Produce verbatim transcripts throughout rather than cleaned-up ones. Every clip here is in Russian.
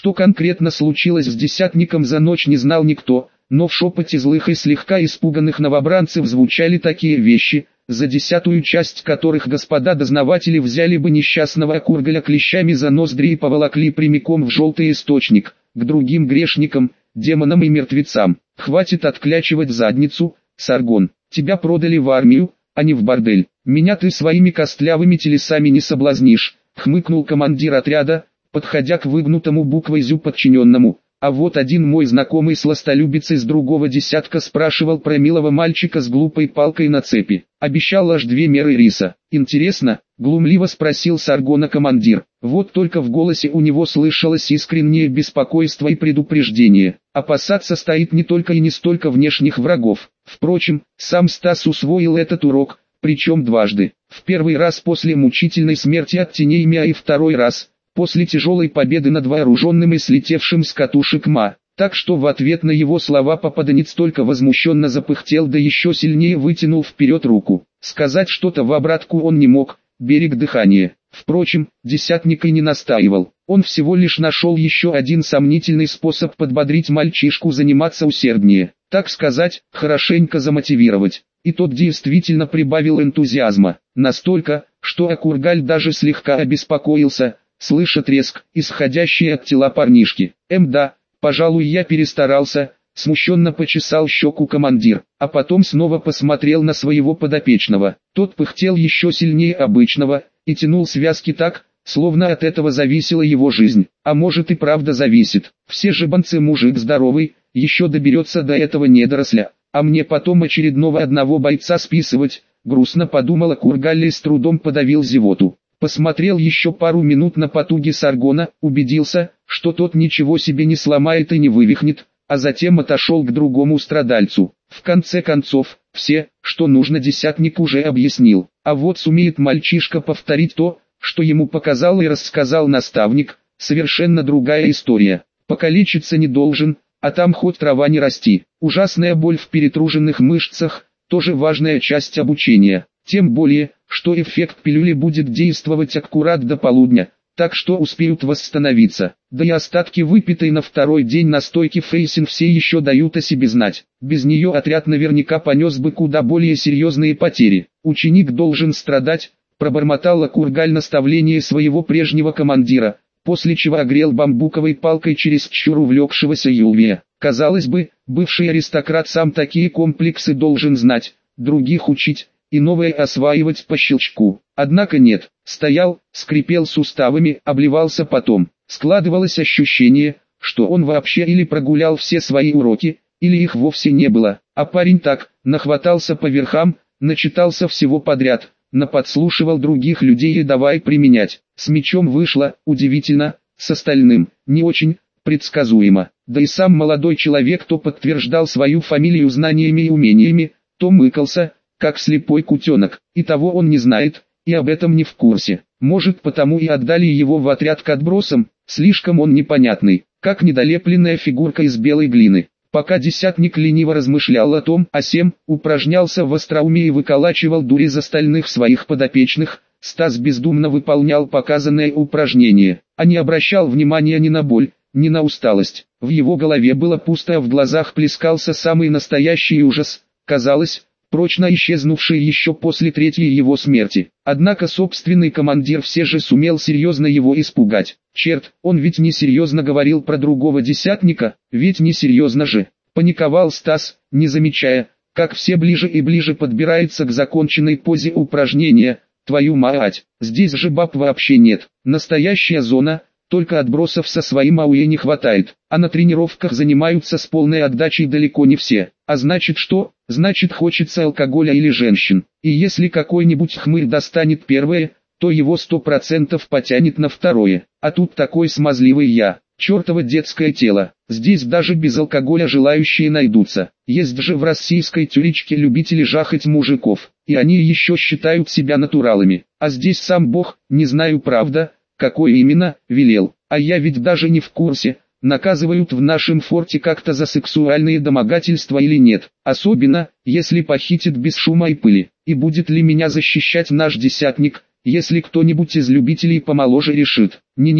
Что конкретно случилось с десятником за ночь, не знал никто, но в шепоте злых и слегка испуганных новобранцев звучали такие вещи, за десятую часть которых господа дознаватели взяли бы несчастного Акургаля клещами за ноздри и поволокли прямиком в желтый источник, к другим грешникам, демонам и мертвецам. Хватит отклячивать задницу, Саргон, тебя продали в армию, а не в бордель. Меня ты своими костлявыми телесами не соблазнишь, хмыкнул командир отряда, подходя к выгнутому буквой «зю» подчиненному. А вот один мой знакомый сластолюбец из другого десятка спрашивал про милого мальчика с глупой палкой на цепи. Обещал аж две меры риса. Интересно? Глумливо спросил Саргона командир. Вот только в голосе у него слышалось искреннее беспокойство и предупреждение. Опасаться стоит не только и не столько внешних врагов. Впрочем, сам Стас усвоил этот урок, причем дважды. В первый раз после мучительной смерти от теней Миа и второй раз после тяжелой победы над вооруженным и слетевшим с катушек Ма. Так что в ответ на его слова попаданец только возмущенно запыхтел, да еще сильнее вытянул вперед руку. Сказать что-то в обратку он не мог, берег дыхания. Впрочем, десятник и не настаивал. Он всего лишь нашел еще один сомнительный способ подбодрить мальчишку заниматься усерднее. Так сказать, хорошенько замотивировать. И тот действительно прибавил энтузиазма. Настолько, что Акургаль даже слегка обеспокоился, слыша треск, исходящий от тела парнишки. Эм да, пожалуй, я перестарался, смущенно почесал щеку командир, а потом снова посмотрел на своего подопечного. Тот пыхтел еще сильнее обычного, и тянул связки так, словно от этого зависела его жизнь. А может и правда зависит. Все жебанцы мужик здоровый, еще доберется до этого недоросля, а мне потом очередного одного бойца списывать, грустно подумала Кургалли и с трудом подавил зевоту. Посмотрел еще пару минут на потуги Саргона, убедился, что тот ничего себе не сломает и не вывихнет, а затем отошел к другому страдальцу. В конце концов, все, что нужно, десятник уже объяснил. А вот сумеет мальчишка повторить то, что ему показал и рассказал наставник, совершенно другая история. Покалечиться не должен, а там хоть трава не расти. Ужасная боль в перетруженных мышцах, тоже важная часть обучения. Тем более, что эффект пилюли будет действовать аккурат до полудня, так что успеют восстановиться. Да и остатки выпитой на второй день настойки Фейсин все еще дают о себе знать. Без нее отряд наверняка понес бы куда более серьезные потери. Ученик должен страдать, пробормотал Акургаль наставление своего прежнего командира, после чего огрел бамбуковой палкой чересчур увлекшегося Юлвия. Казалось бы, бывший аристократ сам такие комплексы должен знать, других учить и новое осваивать по щелчку. Однако нет, стоял, скрипел суставами, обливался потом. Складывалось ощущение, что он вообще или прогулял все свои уроки, или их вовсе не было. А парень так, нахватался по верхам, начитался всего подряд, наподслушивал других людей и давай применять. С мечом вышло, удивительно, с остальным, не очень, предсказуемо. Да и сам молодой человек то подтверждал свою фамилию знаниями и умениями, то мыкался, как слепой кутенок, и того он не знает, и об этом не в курсе. Может, потому и отдали его в отряд к отбросам, слишком он непонятный, как недолепленная фигурка из белой глины. Пока десятник лениво размышлял о том, о сем, упражнялся в остроумии и выколачивал дурь из остальных своих подопечных, Стас бездумно выполнял показанное упражнение, а не обращал внимания ни на боль, ни на усталость. В его голове было пусто, а в глазах плескался самый настоящий ужас, казалось, прочно исчезнувший еще после третьей его смерти. Однако собственный командир все же сумел серьезно его испугать. Черт, он ведь не серьезно говорил про другого десятника, ведь не серьезно же. Паниковал Стас, не замечая, как все ближе и ближе подбирается к законченной позе упражнения. Твою мать, здесь же баб вообще нет. Настоящая зона, только отбросов со своим АУЕ не хватает, а на тренировках занимаются с полной отдачей далеко не все. А значит что? Значит хочется алкоголя или женщин. И если какой-нибудь хмырь достанет первое, то его сто процентов потянет на второе. А тут такой смазливый я, чертово детское тело. Здесь даже без алкоголя желающие найдутся. Есть же в российской тюрячке любители жахать мужиков, и они еще считают себя натуралами. А здесь сам Бог, не знаю правда, какой именно, велел. А я ведь даже не в курсе, наказывают в нашем форте как-то за сексуальные домогательства или нет. Особенно, если похитит без шума и пыли. И будет ли меня защищать наш десятник, если кто-нибудь из любителей помоложе решит? Не-не-не,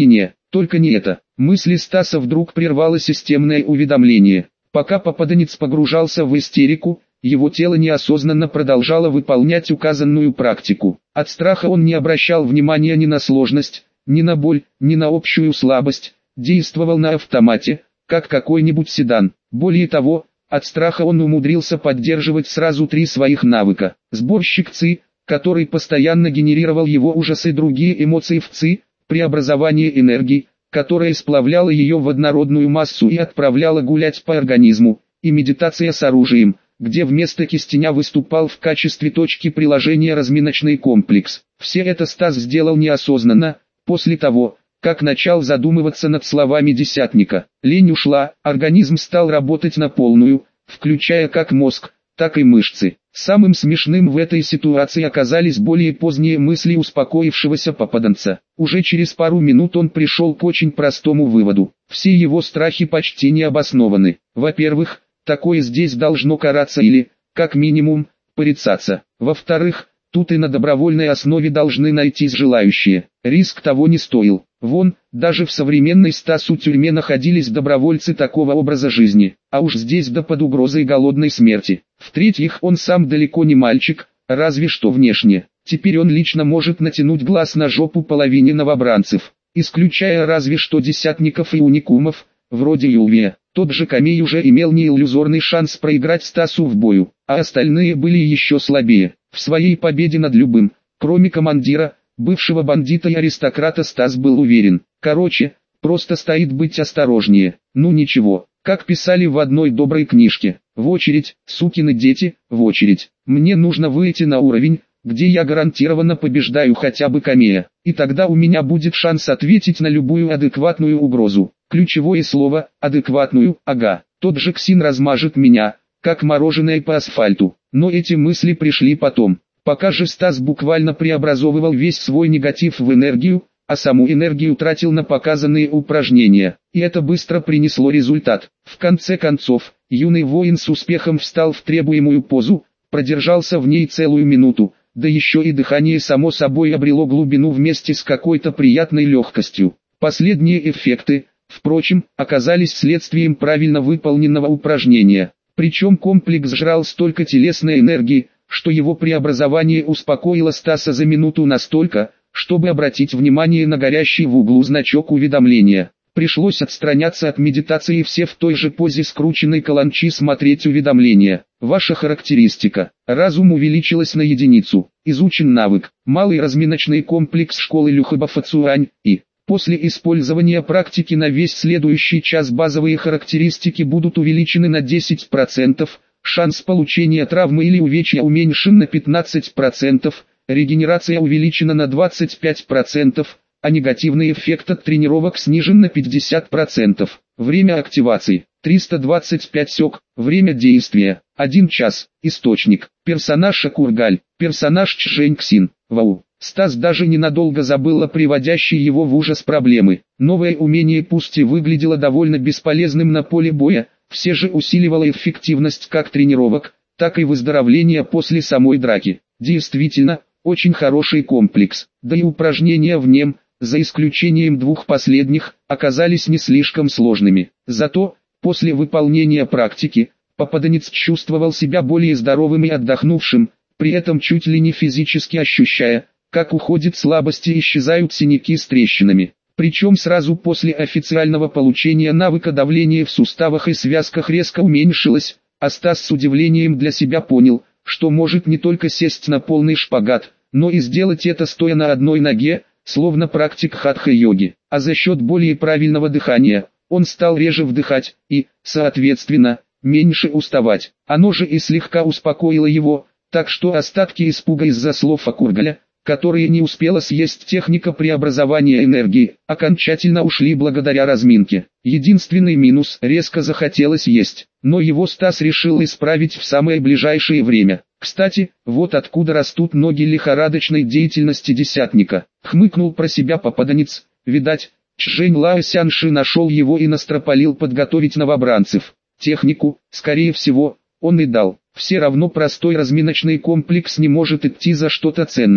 Только не это. Мысли Стаса вдруг прервало системное уведомление. Пока попаданец погружался в истерику, его тело неосознанно продолжало выполнять указанную практику. От страха он не обращал внимания ни на сложность, ни на боль, ни на общую слабость, действовал на автомате, как какой-нибудь седан. Более того, от страха он умудрился поддерживать сразу три своих навыка. Сборщик ЦИ, который постоянно генерировал его ужасы и другие эмоции в ЦИ, преобразование энергии, которая сплавляла ее в однородную массу и отправляла гулять по организму, и медитация с оружием, где вместо кистеня выступал в качестве точки приложения разминочный комплекс. Все это Стас сделал неосознанно, после того, как начал задумываться над словами десятника. Лень ушла, организм стал работать на полную, включая как мозг, так и мышцы. Самым смешным в этой ситуации оказались более поздние мысли успокоившегося попаданца. Уже через пару минут он пришел к очень простому выводу. Все его страхи почти не обоснованы. Во-первых, такое здесь должно караться или, как минимум, порицаться. Во-вторых, тут и на добровольной основе должны найтись желающие. Риск того не стоил. Вон, даже в современной Стасу тюрьме находились добровольцы такого образа жизни, а уж здесь да под угрозой голодной смерти. В-третьих, он сам далеко не мальчик, разве что внешне. Теперь он лично может натянуть глаз на жопу половине новобранцев, исключая разве что десятников и уникумов, вроде Юлвия. Тот же Камей уже имел неиллюзорный шанс проиграть Стасу в бою, а остальные были еще слабее. В своей победе над любым, кроме командира, бывшего бандита и аристократа, Стас был уверен. Короче, просто стоит быть осторожнее. Ну ничего, как писали в одной доброй книжке: в очередь, сукины дети, в очередь. Мне нужно выйти на уровень, где я гарантированно побеждаю хотя бы Камея, и тогда у меня будет шанс ответить на любую адекватную угрозу. Ключевое слово «адекватную», ага. Тот же Ксин размажет меня, как мороженое по асфальту. Но эти мысли пришли потом. Пока же Стас буквально преобразовывал весь свой негатив в энергию, а саму энергию тратил на показанные упражнения. И это быстро принесло результат. В конце концов, юный воин с успехом встал в требуемую позу, продержался в ней целую минуту, да еще и дыхание само собой обрело глубину вместе с какой-то приятной легкостью. Последние эффекты, впрочем, оказались следствием правильно выполненного упражнения. Причем комплекс жрал столько телесной энергии, что его преобразование успокоило Стаса за минуту настолько, чтобы обратить внимание на горящий в углу значок уведомления. Пришлось отстраняться от медитации, все в той же позе скрученной каланчи смотреть уведомления. Ваша характеристика. Разум увеличилась на единицу. Изучен навык. Малый разминочный комплекс школы Люхаба Фацуань. И после использования практики на весь следующий час базовые характеристики будут увеличены на десять процентов. Шанс получения травмы или увечья уменьшен на пятнадцать процентов, регенерация увеличена на двадцать пять процентов, а негативный эффект от тренировок снижен на пятьдесят процентов. Время активации триста двадцать пять сек, время действия один час. Источник: персонаж Шакургаль, персонаж Чжэнь Ксин. Вау. Стас даже ненадолго забыл о приводящей его в ужас проблемы. Новое умение пусть и выглядело довольно бесполезным на поле боя, все же усиливало эффективность как тренировок, так и выздоровления после самой драки. Действительно, очень хороший комплекс, да и упражнения в нем, за исключением двух последних, оказались не слишком сложными. Зато, после выполнения практики, попаданец чувствовал себя более здоровым и отдохнувшим, при этом чуть ли не физически ощущая, как уходит слабость и исчезают синяки с трещинами. Причем сразу после официального получения навыка давление в суставах и связках резко уменьшилось, а Стас с удивлением для себя понял, что может не только сесть на полный шпагат, но и сделать это стоя на одной ноге, словно практик хатха-йоги. А за счет более правильного дыхания, он стал реже вдыхать и, соответственно, меньше уставать. Оно же и слегка успокоило его, так что остатки испуга из-за слов Акургаля, которые не успела съесть техника преобразования энергии, окончательно ушли благодаря разминке. Единственный минус: резко захотелось есть, но его Стас решил исправить в самое ближайшее время. Кстати, вот откуда растут ноги лихорадочной деятельности десятника. Хмыкнул про себя попаданец, видать, Чжэнь Лаосянши нашел его и настропалил подготовить новобранцев. Технику, скорее всего, он и дал. Все равно простой разминочный комплекс не может идти за что-то ценное.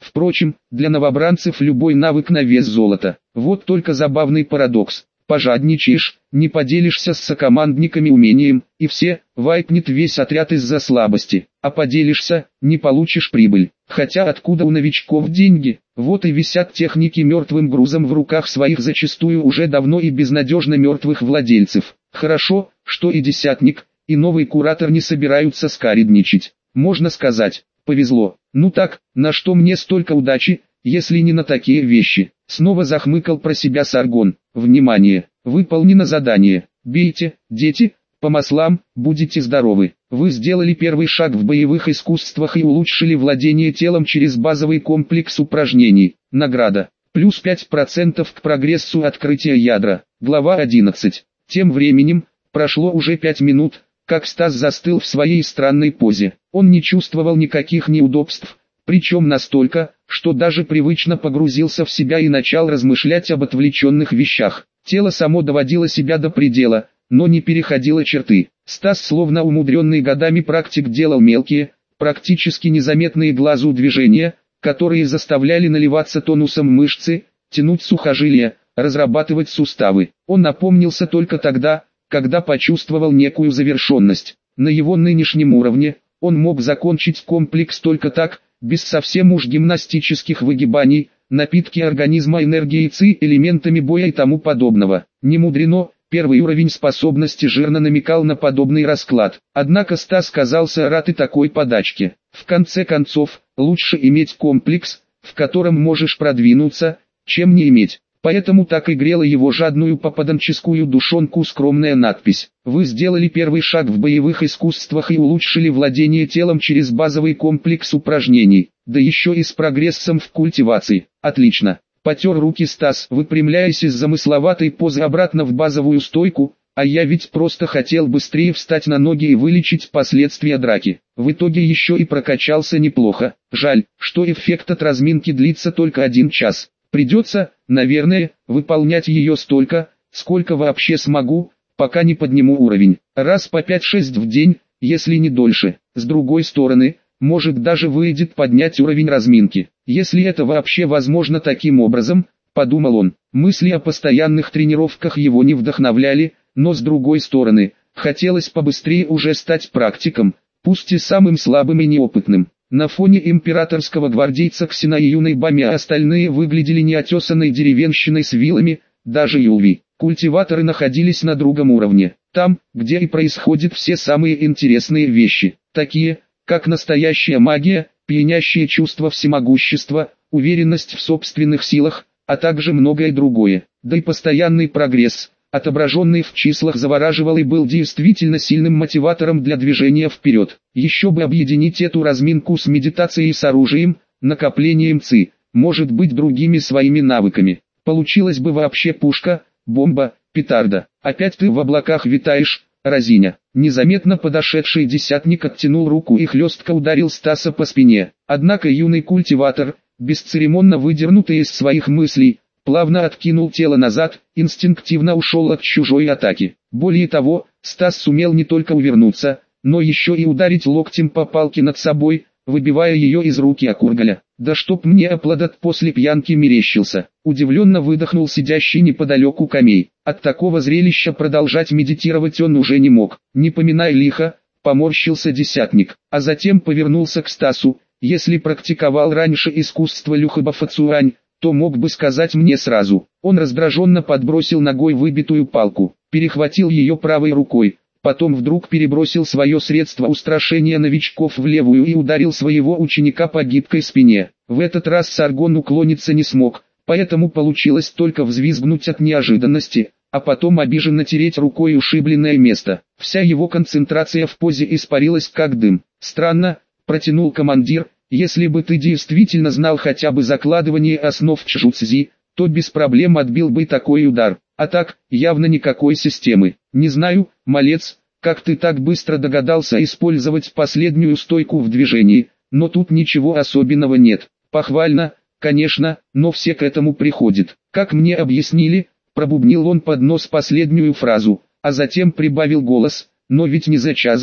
Впрочем, для новобранцев любой навык на вес золота. Вот только забавный парадокс. Пожадничаешь, не поделишься с сокомандниками умением, и все, вайпнет весь отряд из-за слабости, а поделишься, не получишь прибыль. Хотя откуда у новичков деньги? Вот и висят техники мертвым грузом в руках своих зачастую уже давно и безнадежно мертвых владельцев. Хорошо, что и десятник, и новый куратор не собираются скаредничать. Можно сказать, повезло. Ну так, на что мне столько удачи, если не на такие вещи? Снова захмыкал про себя Саргон. Внимание! Выполнено задание. Бейте, дети, по маслам, будете здоровы. Вы сделали первый шаг в боевых искусствах и улучшили владение телом через базовый комплекс упражнений. Награда. Плюс пять процентов к прогрессу открытия ядра. Глава одиннадцать. Тем временем, прошло уже пять минут, как Стас застыл в своей странной позе. Он не чувствовал никаких неудобств, причем настолько, что даже привычно погрузился в себя и начал размышлять об отвлеченных вещах. Тело само доводило себя до предела, но не переходило черты. Стас, словно умудренный годами практик, делал мелкие, практически незаметные глазу движения, которые заставляли наливаться тонусом мышцы, тянуть сухожилия, разрабатывать суставы. Он напомнился только тогда, когда почувствовал некую завершенность. На его нынешнем уровне, он мог закончить комплекс только так, без совсем уж гимнастических выгибаний, напитки организма энергией ЦИ, элементами боя и тому подобного. Не мудрено, первый уровень способности жирно намекал на подобный расклад. Однако Стас казался рад и такой подачке. В конце концов, лучше иметь комплекс, в котором можешь продвинуться, чем не иметь. Поэтому так и грела его жадную попаданческую душонку скромная надпись. Вы сделали первый шаг в боевых искусствах и улучшили владение телом через базовый комплекс упражнений, да еще и с прогрессом в культивации. Отлично. Потер руки Стас, выпрямляясь из замысловатой позы обратно в базовую стойку, а я ведь просто хотел быстрее встать на ноги и вылечить последствия драки. В итоге еще и прокачался неплохо. Жаль, что эффект от разминки длится только один час. Придется, наверное, выполнять ее столько, сколько вообще смогу, пока не подниму уровень. Раз по пять-шесть в день, если не дольше. С другой стороны, может даже выйдет поднять уровень разминки. Если это вообще возможно таким образом, подумал он. Мысли о постоянных тренировках его не вдохновляли, но с другой стороны, хотелось побыстрее уже стать практиком, пусть и самым слабым и неопытным. На фоне императорского гвардейца Ксена и юной Бами остальные выглядели неотесанной деревенщиной с вилами, даже Юлви. Культиваторы находились на другом уровне, там, где и происходят все самые интересные вещи, такие, как настоящая магия, пьянящее чувство всемогущества, уверенность в собственных силах, а также многое другое. Да и постоянный прогресс, отображенный в числах, завораживал и был действительно сильным мотиватором для движения вперед. Еще бы объединить эту разминку с медитацией, с оружием, накоплением ЦИ, может быть другими своими навыками. Получилась бы вообще пушка, бомба, петарда. Опять ты в облаках витаешь, разиня. Незаметно подошедший десятник оттянул руку и хлестко ударил Стаса по спине. Однако юный культиватор, бесцеремонно выдернутый из своих мыслей, плавно откинул тело назад, инстинктивно ушел от чужой атаки. Более того, Стас сумел не только увернуться, но еще и ударить локтем по палке над собой, выбивая ее из руки Акургаля. «Да чтоб мне Апладот после пьянки мерещился!» Удивленно выдохнул сидящий неподалеку Камей. От такого зрелища продолжать медитировать он уже не мог. «Не поминай лихо», поморщился десятник, а затем повернулся к Стасу. «Если практиковал раньше искусство Люхабафацуань, то мог бы сказать мне сразу». Он раздраженно подбросил ногой выбитую палку, перехватил ее правой рукой, потом вдруг перебросил свое средство устрашения новичков в левую и ударил своего ученика по гибкой спине. В этот раз Саргон уклониться не смог, поэтому получилось только взвизгнуть от неожиданности, а потом обиженно тереть рукой ушибленное место. Вся его концентрация в позе испарилась как дым. «Странно», — протянул командир, — «если бы ты действительно знал хотя бы закладывание основ чжуцзи, то без проблем отбил бы такой удар. А так, явно никакой системы. Не знаю, малец, как ты так быстро догадался использовать последнюю стойку в движении, но тут ничего особенного нет. Похвально, конечно, но все к этому приходят. Как мне объяснили», пробубнил он под нос последнюю фразу, а затем прибавил голос, «но ведь не за час же.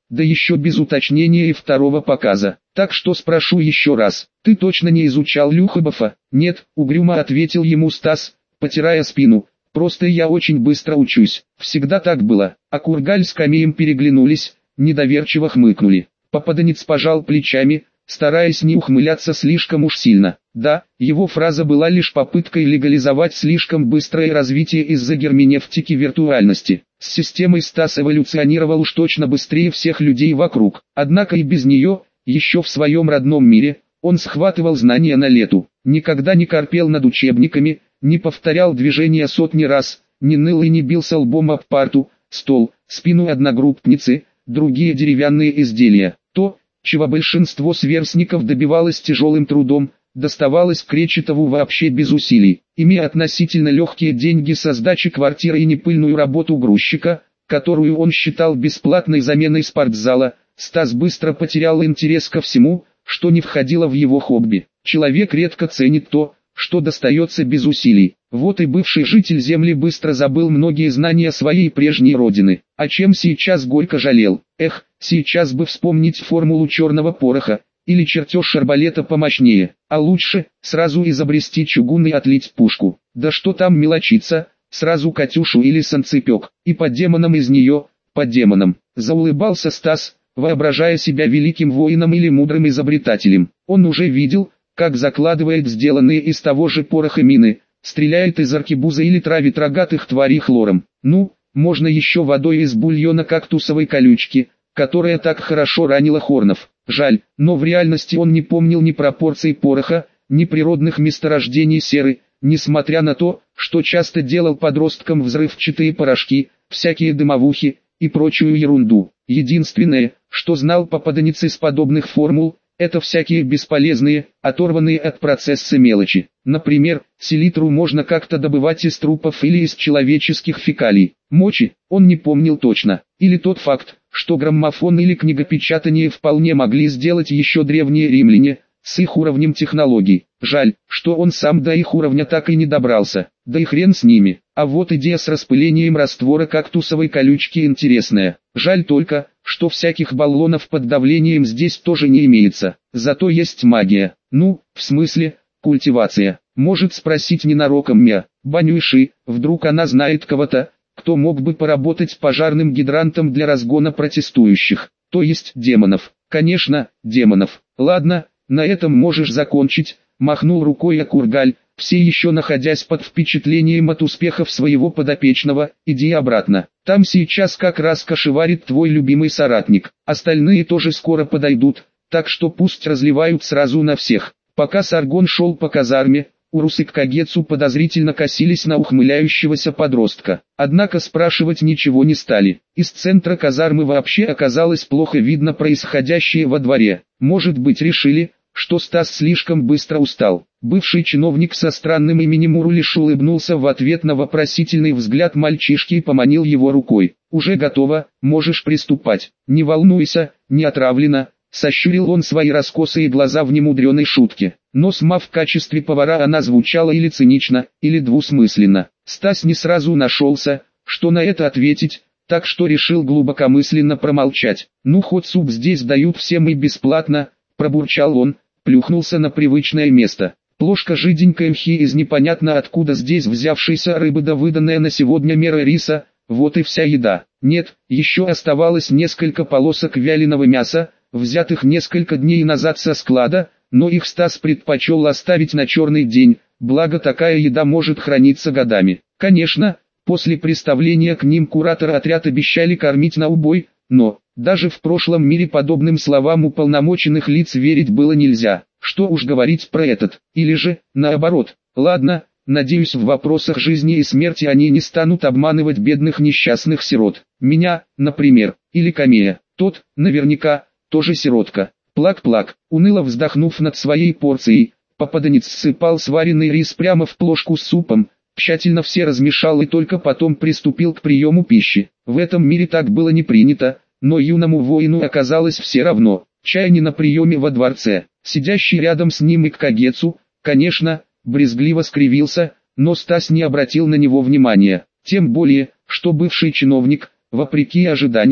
да еще без уточнения и второго показа. Так что спрошу еще раз, ты точно не изучал Люхабова? Нет, угрюмо ответил ему Стас, потирая спину. Просто я очень быстро учусь. Всегда так было. А Кургаль с Камеем переглянулись, недоверчиво хмыкнули. Попаданец пожал плечами, стараясь не ухмыляться слишком уж сильно. Да, его фраза была лишь попыткой легализовать слишком быстрое развитие из-за герменевтики виртуальности. С системой Стас эволюционировал уж точно быстрее всех людей вокруг. Однако и без нее, еще в своем родном мире, он схватывал знания на лету. Никогда не корпел над учебниками, не повторял движения сотни раз, не ныл и не бился лбом об парту, стол, спину одногруппницы, другие деревянные изделия. То, чего большинство сверстников добивалось тяжелым трудом, доставалось Кречетову вообще без усилий. Имея относительно легкие деньги со сдачи квартиры и непыльную работу грузчика, которую он считал бесплатной заменой спортзала, Стас быстро потерял интерес ко всему, что не входило в его хобби. Человек редко ценит то, что достается без усилий. Вот и бывший житель Земли быстро забыл многие знания своей прежней родины. О чем сейчас горько жалел. Эх, сейчас бы вспомнить формулу черного пороха, или чертеж арбалета помощнее. А лучше, сразу изобрести чугун и отлить пушку. Да что там мелочиться, сразу Катюшу или санцепек. И под демоном из нее, под демоном. Заулыбался Стас, воображая себя великим воином или мудрым изобретателем. Он уже видел, как закладывает сделанные из того же пороха мины, стреляет из аркебуза или травит рогатых тварей хлором. Ну, можно еще водой из бульона кактусовой колючки, которая так хорошо ранила Хорнов. Жаль, но в реальности он не помнил ни пропорций пороха, ни природных месторождений серы, несмотря на то, что часто делал подросткам взрывчатые порошки, всякие дымовухи и прочую ерунду. Единственное, что знал попаданец из подобных формул, это всякие бесполезные, оторванные от процесса мелочи. Например, селитру можно как-то добывать из трупов или из человеческих фекалий. Мочи, он не помнил точно. Или тот факт, что граммофон или книгопечатание вполне могли сделать еще древние римляне, с их уровнем технологий. Жаль, что он сам до их уровня так и не добрался. Да и хрен с ними. А вот идея с распылением раствора кактусовой колючки интересная. Жаль только, что всяких баллонов под давлением здесь тоже не имеется. Зато есть магия. Ну, в смысле, культивация. Может спросить ненароком Мя, Банюши, вдруг она знает кого-то, кто мог бы поработать пожарным гидрантом для разгона протестующих. То есть демонов. Конечно, демонов. Ладно, на этом можешь закончить, махнул рукой Акургаль, все еще находясь под впечатлением от успехов своего подопечного. Иди обратно. Там сейчас как раз кошеварит твой любимый соратник. Остальные тоже скоро подойдут, так что пусть разливают сразу на всех. Пока Саргон шел по казарме, Урус и Кагецу подозрительно косились на ухмыляющегося подростка. Однако спрашивать ничего не стали. Из центра казармы вообще оказалось плохо видно происходящее во дворе. Может быть, решили, что Стас слишком быстро устал. Бывший чиновник со странным именем Уру лишь улыбнулся в ответ на вопросительный взгляд мальчишки и поманил его рукой. «Уже готово, можешь приступать. Не волнуйся, не отравлено». Сощурил он свои раскосые глаза в немудреной шутке. Но сама в качестве повара она звучала или цинично, или двусмысленно. Стас не сразу нашелся, что на это ответить, так что решил глубокомысленно промолчать. «Ну хоть суп здесь дают всем и бесплатно», — пробурчал он, плюхнулся на привычное место. Плошка жиденькой мхи из непонятно откуда здесь взявшейся рыбы да выданная на сегодня мера риса, вот и вся еда. Нет, еще оставалось несколько полосок вяленого мяса, взятых несколько дней назад со склада, но их Стас предпочел оставить на черный день, благо такая еда может храниться годами. Конечно, после представления к ним куратор отряд обещали кормить на убой, но, даже в прошлом мире подобным словам уполномоченных лиц верить было нельзя. Что уж говорить про этот, или же, наоборот. Ладно, надеюсь, в вопросах жизни и смерти они не станут обманывать бедных несчастных сирот. Меня, например, или Камея. Тот, наверняка, тоже сиротка. Плак-плак, уныло вздохнув над своей порцией, попаданец ссыпал сваренный рис прямо в плошку с супом, тщательно все размешал и только потом приступил к приему пищи. В этом мире так было не принято, но юному воину оказалось все равно. Чай не на приеме во дворце. Сидящий рядом с ним и Кагецу, конечно, брезгливо скривился, но Стас не обратил на него внимания. Тем более, что бывший чиновник, вопреки ожиданиям,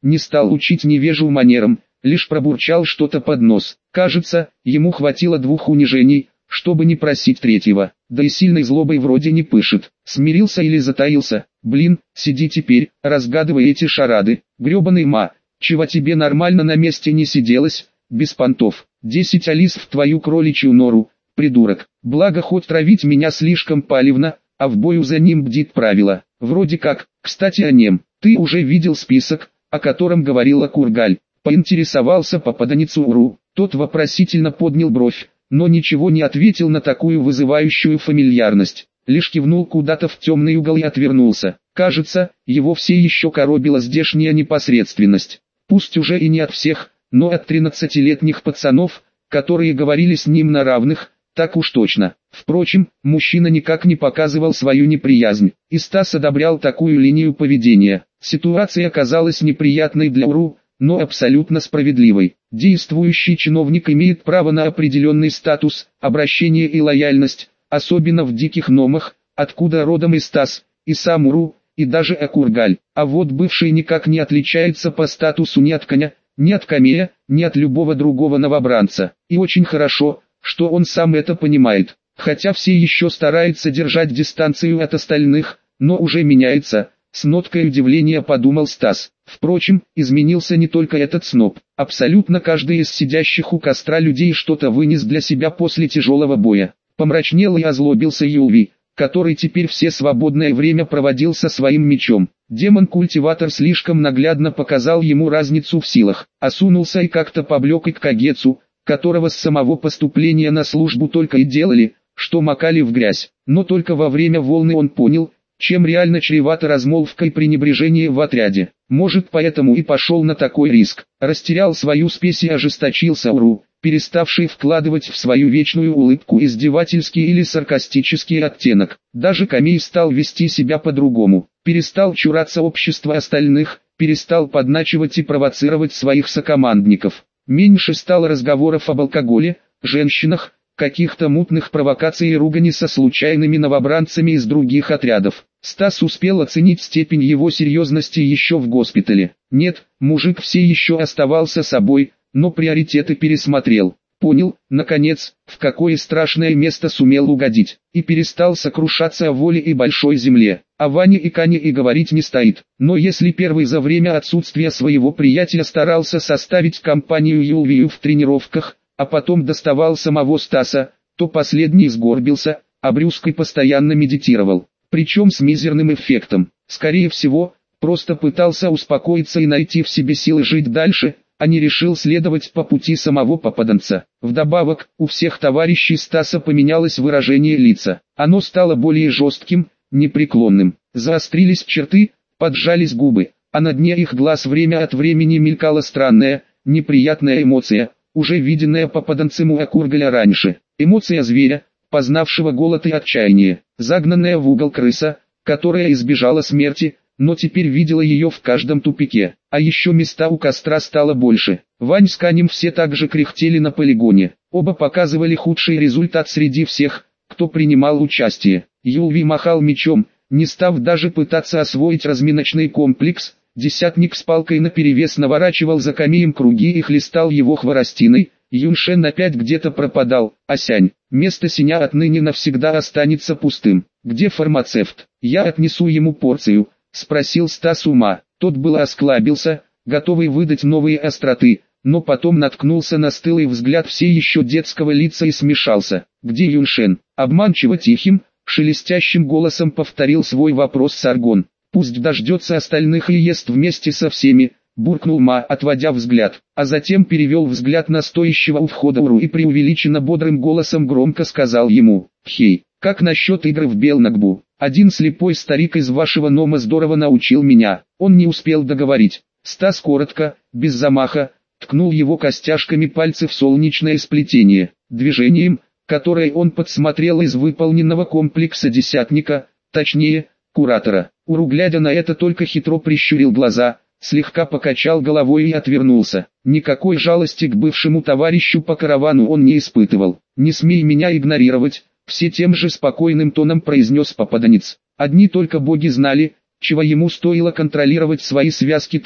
не стал учить невежу манерам, лишь пробурчал что-то под нос. Кажется, ему хватило двух унижений, чтобы не просить третьего, да и сильной злобой вроде не пышет. Смирился или затаился? Блин, сиди теперь, разгадывай эти шарады. Гребаный ма, чего тебе нормально на месте не сиделось, без понтов. Десять алис в твою кроличью нору, придурок. Благо хоть травить меня слишком палевно, а в бою за ним бдит правило. Вроде как, кстати о нем, ты уже видел список, о котором говорила Кургаль. Поинтересовался попаданец Уру, тот вопросительно поднял бровь, но ничего не ответил на такую вызывающую фамильярность. Лишь кивнул куда-то в темный угол и отвернулся. Кажется, его все еще коробила здешняя непосредственность. Пусть уже и не от всех, но от тринадцатилетних пацанов, которые говорили с ним на равных, так уж точно. Впрочем, мужчина никак не показывал свою неприязнь, и Стас одобрял такую линию поведения. Ситуация оказалась неприятной для Уру, но абсолютно справедливой. Действующий чиновник имеет право на определенный статус, обращение и лояльность, особенно в диких номах, откуда родом и Стас, и сам Уру, и даже Акургаль. А вот бывший никак не отличается по статусу ни от коня, ни от камея, ни от любого другого новобранца. И очень хорошо, что он сам это понимает. Хотя все еще стараются держать дистанцию от остальных, но уже меняется. С ноткой удивления подумал Стас. Впрочем, изменился не только этот сноб. Абсолютно каждый из сидящих у костра людей что-то вынес для себя после тяжелого боя. Помрачнел и озлобился Юлви, который теперь все свободное время проводил со своим мечом. Демон-культиватор слишком наглядно показал ему разницу в силах. Осунулся и как-то поблек и к Кагецу, которого с самого поступления на службу только и делали, что макали в грязь. Но только во время волны он понял, чем реально чревата размолвка и пренебрежение в отряде. Может, поэтому и пошел на такой риск. Растерял свою спесь и ожесточился Уру, переставший вкладывать в свою вечную улыбку издевательский или саркастический оттенок. Даже Камей стал вести себя по-другому. Перестал чураться общества остальных, перестал подначивать и провоцировать своих сокомандников. Меньше стало разговоров об алкоголе, женщинах, каких-то мутных провокаций и ругани со случайными новобранцами из других отрядов. Стас успел оценить степень его серьезности еще в госпитале. Нет, мужик все еще оставался собой, но приоритеты пересмотрел. Понял, наконец, в какое страшное место сумел угодить, и перестал сокрушаться о воле и большой земле. О Ване и Кане и говорить не стоит. Но если первый за время отсутствия своего приятеля старался составить компанию Юлвию в тренировках, а потом доставал самого Стаса, то последний сгорбился, а Брюской постоянно медитировал. Причем с мизерным эффектом. Скорее всего, просто пытался успокоиться и найти в себе силы жить дальше, а не решил следовать по пути самого попаданца. Вдобавок, у всех товарищей Стаса поменялось выражение лица. Оно стало более жестким, непреклонным. Заострились черты, поджались губы, а на дне их глаз время от времени мелькала странная, неприятная эмоция, уже виденная попаданцем у Акургаля раньше. Эмоция зверя, познавшего голод и отчаяние. Загнанная в угол крыса, которая избежала смерти, но теперь видела ее в каждом тупике. А еще места у костра стало больше. Вань с Канем все так же кряхтели на полигоне. Оба показывали худший результат среди всех, кто принимал участие. Юлви махал мечом, не став даже пытаться освоить разминочный комплекс. Десятник с палкой наперевес наворачивал за Камеем круги и хлестал его хворостиной. Юншен опять где-то пропадал, а Сянь, место Синя отныне навсегда останется пустым. Где фармацевт? Я отнесу ему порцию, спросил Стас ума. Тот было осклабился, готовый выдать новые остроты, но потом наткнулся на стылый взгляд все еще детского лица и смешался. Где Юншен? Обманчиво тихим, шелестящим голосом повторил свой вопрос Саргон. Пусть дождется остальных и ест вместе со всеми, буркнул Ма, отводя взгляд, а затем перевел взгляд на стоящего у входа Уру и преувеличенно бодрым голосом громко сказал ему: «Хей, как насчет игры в Белнагбу? Один слепой старик из вашего нома здорово научил меня». Он не успел договорить. Стас коротко, без замаха, ткнул его костяшками пальцев в солнечное сплетение. Движением, которое он подсмотрел из выполненного комплекса десятника, точнее, куратора. Уру, глядя на это, только хитро прищурил глаза, слегка покачал головой и отвернулся. Никакой жалости к бывшему товарищу по каравану он не испытывал. «Не смей меня игнорировать», — все тем же спокойным тоном произнес попаданец. Одни только боги знали, чего ему стоило контролировать свои связки так,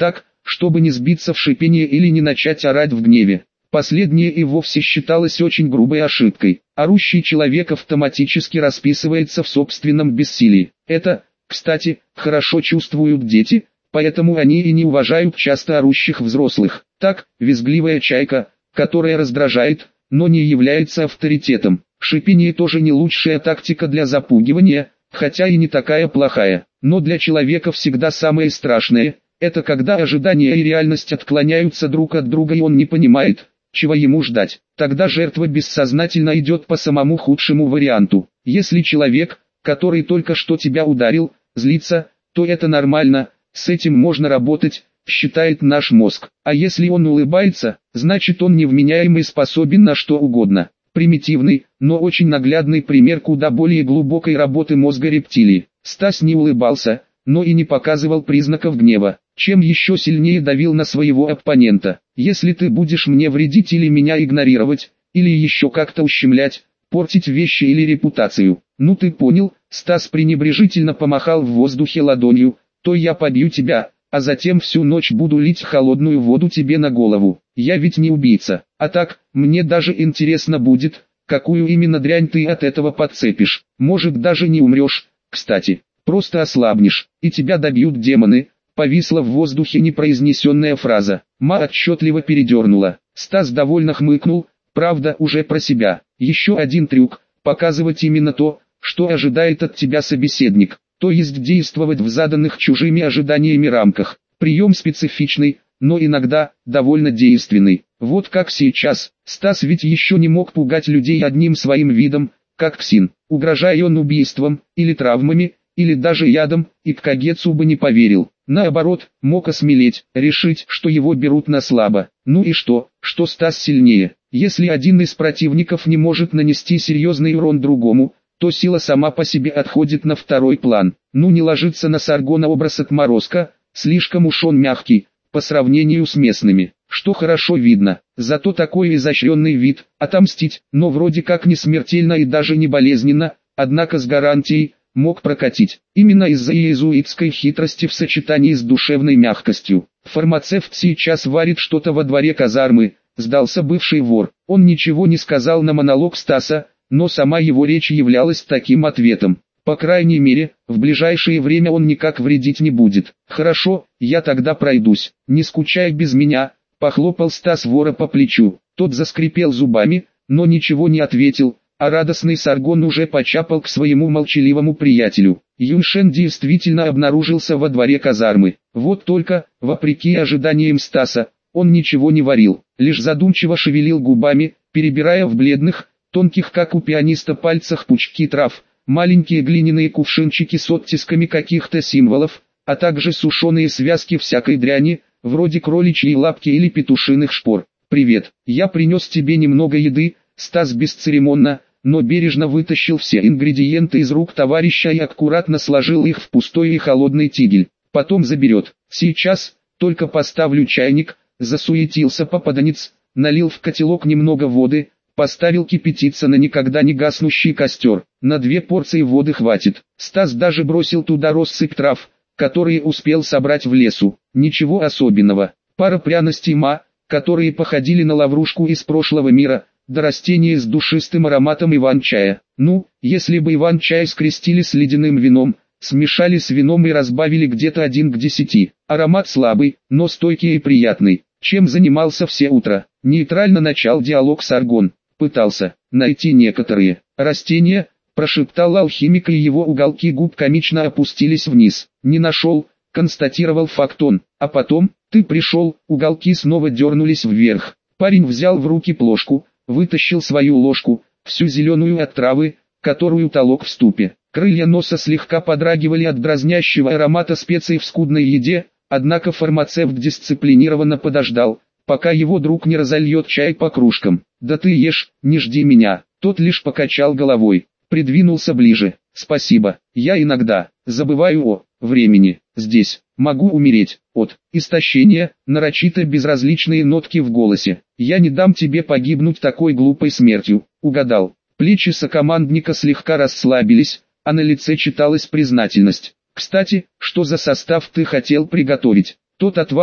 чтобы не сбиться в шипение или не начать орать в гневе. Последнее и вовсе считалось очень грубой ошибкой. Орущий человек автоматически расписывается в собственном бессилии. Это, кстати, хорошо чувствуют дети, поэтому они и не уважают часто орущих взрослых. Так, визгливая чайка, которая раздражает, но не является авторитетом. Шипение тоже не лучшая тактика для запугивания, хотя и не такая плохая. Но для человека всегда самое страшное – это когда ожидания и реальность отклоняются друг от друга и он не понимает, чего ему ждать. Тогда жертва бессознательно идет по самому худшему варианту. Если человек, который только что тебя ударил, злится, то это нормально, с этим можно работать, считает наш мозг. А если он улыбается, значит он невменяемый, способен на что угодно. Примитивный, но очень наглядный пример куда более глубокой работы мозга рептилии. Стас не улыбался, но и не показывал признаков гнева, чем еще сильнее давил на своего оппонента. Если ты будешь мне вредить или меня игнорировать, или еще как-то ущемлять, портить вещи или репутацию, ну ты понял, Стас пренебрежительно помахал в воздухе ладонью, то я побью тебя, а затем всю ночь буду лить холодную воду тебе на голову. Я ведь не убийца, а так, мне даже интересно будет, какую именно дрянь ты от этого подцепишь. Может даже не умрешь, кстати, просто ослабнешь, и тебя добьют демоны. Повисла в воздухе непроизнесенная фраза. Ма отчетливо передернула. Стас довольно хмыкнул, правда уже про себя. Еще один трюк, показывать именно то, что ожидает от тебя собеседник, то есть действовать в заданных чужими ожиданиями рамках. Прием специфичный, но иногда довольно действенный. Вот как сейчас. Стас ведь еще не мог пугать людей одним своим видом, как псин. Угрожая он убийством, или травмами, или даже ядом, и к Кагецу бы не поверил. Наоборот, мог осмелеть, решить, что его берут на слабо. Ну и что, что Стас сильнее? Если один из противников не может нанести серьезный урон другому, то сила сама по себе отходит на второй план. Ну не ложится на Саргона образ отморозка, слишком уж он мягкий, по сравнению с местными, что хорошо видно. Зато такой изощренный вид, отомстить, но вроде как не смертельно и даже не болезненно, однако с гарантией, мог прокатить. Именно из-за иезуитской хитрости в сочетании с душевной мягкостью. Фармацевт сейчас варит что-то во дворе казармы, сдался бывший вор. Он ничего не сказал на монолог Стаса, но сама его речь являлась таким ответом. По крайней мере, в ближайшее время он никак вредить не будет. Хорошо, я тогда пройдусь. Не скучай без меня, похлопал Стас вора по плечу. Тот заскрипел зубами, но ничего не ответил. А радостный Саргон уже почапал к своему молчаливому приятелю. Юншен действительно обнаружился во дворе казармы. Вот только, вопреки ожиданиям Стаса, он ничего не варил, лишь задумчиво шевелил губами, перебирая в бледных, тонких как у пианиста пальцах пучки трав, маленькие глиняные кувшинчики с оттисками каких-то символов, а также сушеные связки всякой дряни, вроде кроличьей лапки или петушиных шпор. «Привет, я принес тебе немного еды». Стас бесцеремонно, но бережно вытащил все ингредиенты из рук товарища и аккуратно сложил их в пустой и холодный тигель. Потом заберет. Сейчас, только поставлю чайник, засуетился попаданец, налил в котелок немного воды, поставил кипятиться на никогда не гаснущий костер. На две порции воды хватит. Стас даже бросил туда россыпь трав, которые успел собрать в лесу. Ничего особенного. Пара пряностей ма, которые походили на лаврушку из прошлого мира, до растения с душистым ароматом иван-чая. Ну, если бы иван-чай скрестили с ледяным вином, смешали с вином и разбавили где-то один к десяти. Аромат слабый, но стойкий и приятный. Чем занимался все утро? Нейтрально начал диалог Саргон. Пытался найти некоторые растения, прошептал алхимик, и его уголки губ комично опустились вниз. Не нашел, констатировал факт он. А потом, ты пришел, уголки снова дернулись вверх. Парень взял в руки плошку, вытащил свою ложку, всю зеленую от травы, которую толок в ступе. Крылья носа слегка подрагивали от дразнящего аромата специй в скудной еде, однако фармацевт дисциплинированно подождал, пока его друг не разольет чай по кружкам. «Да ты ешь, не жди меня». Тот лишь покачал головой, придвинулся ближе. «Спасибо, я иногда забываю о времени. Здесь могу умереть от истощения», нарочито безразличные нотки в голосе. «Я не дам тебе погибнуть такой глупой смертью». Угадал. Плечи сокомандника слегка расслабились, а на лице читалась признательность. «Кстати, что за состав ты хотел приготовить?» «Тот отвар,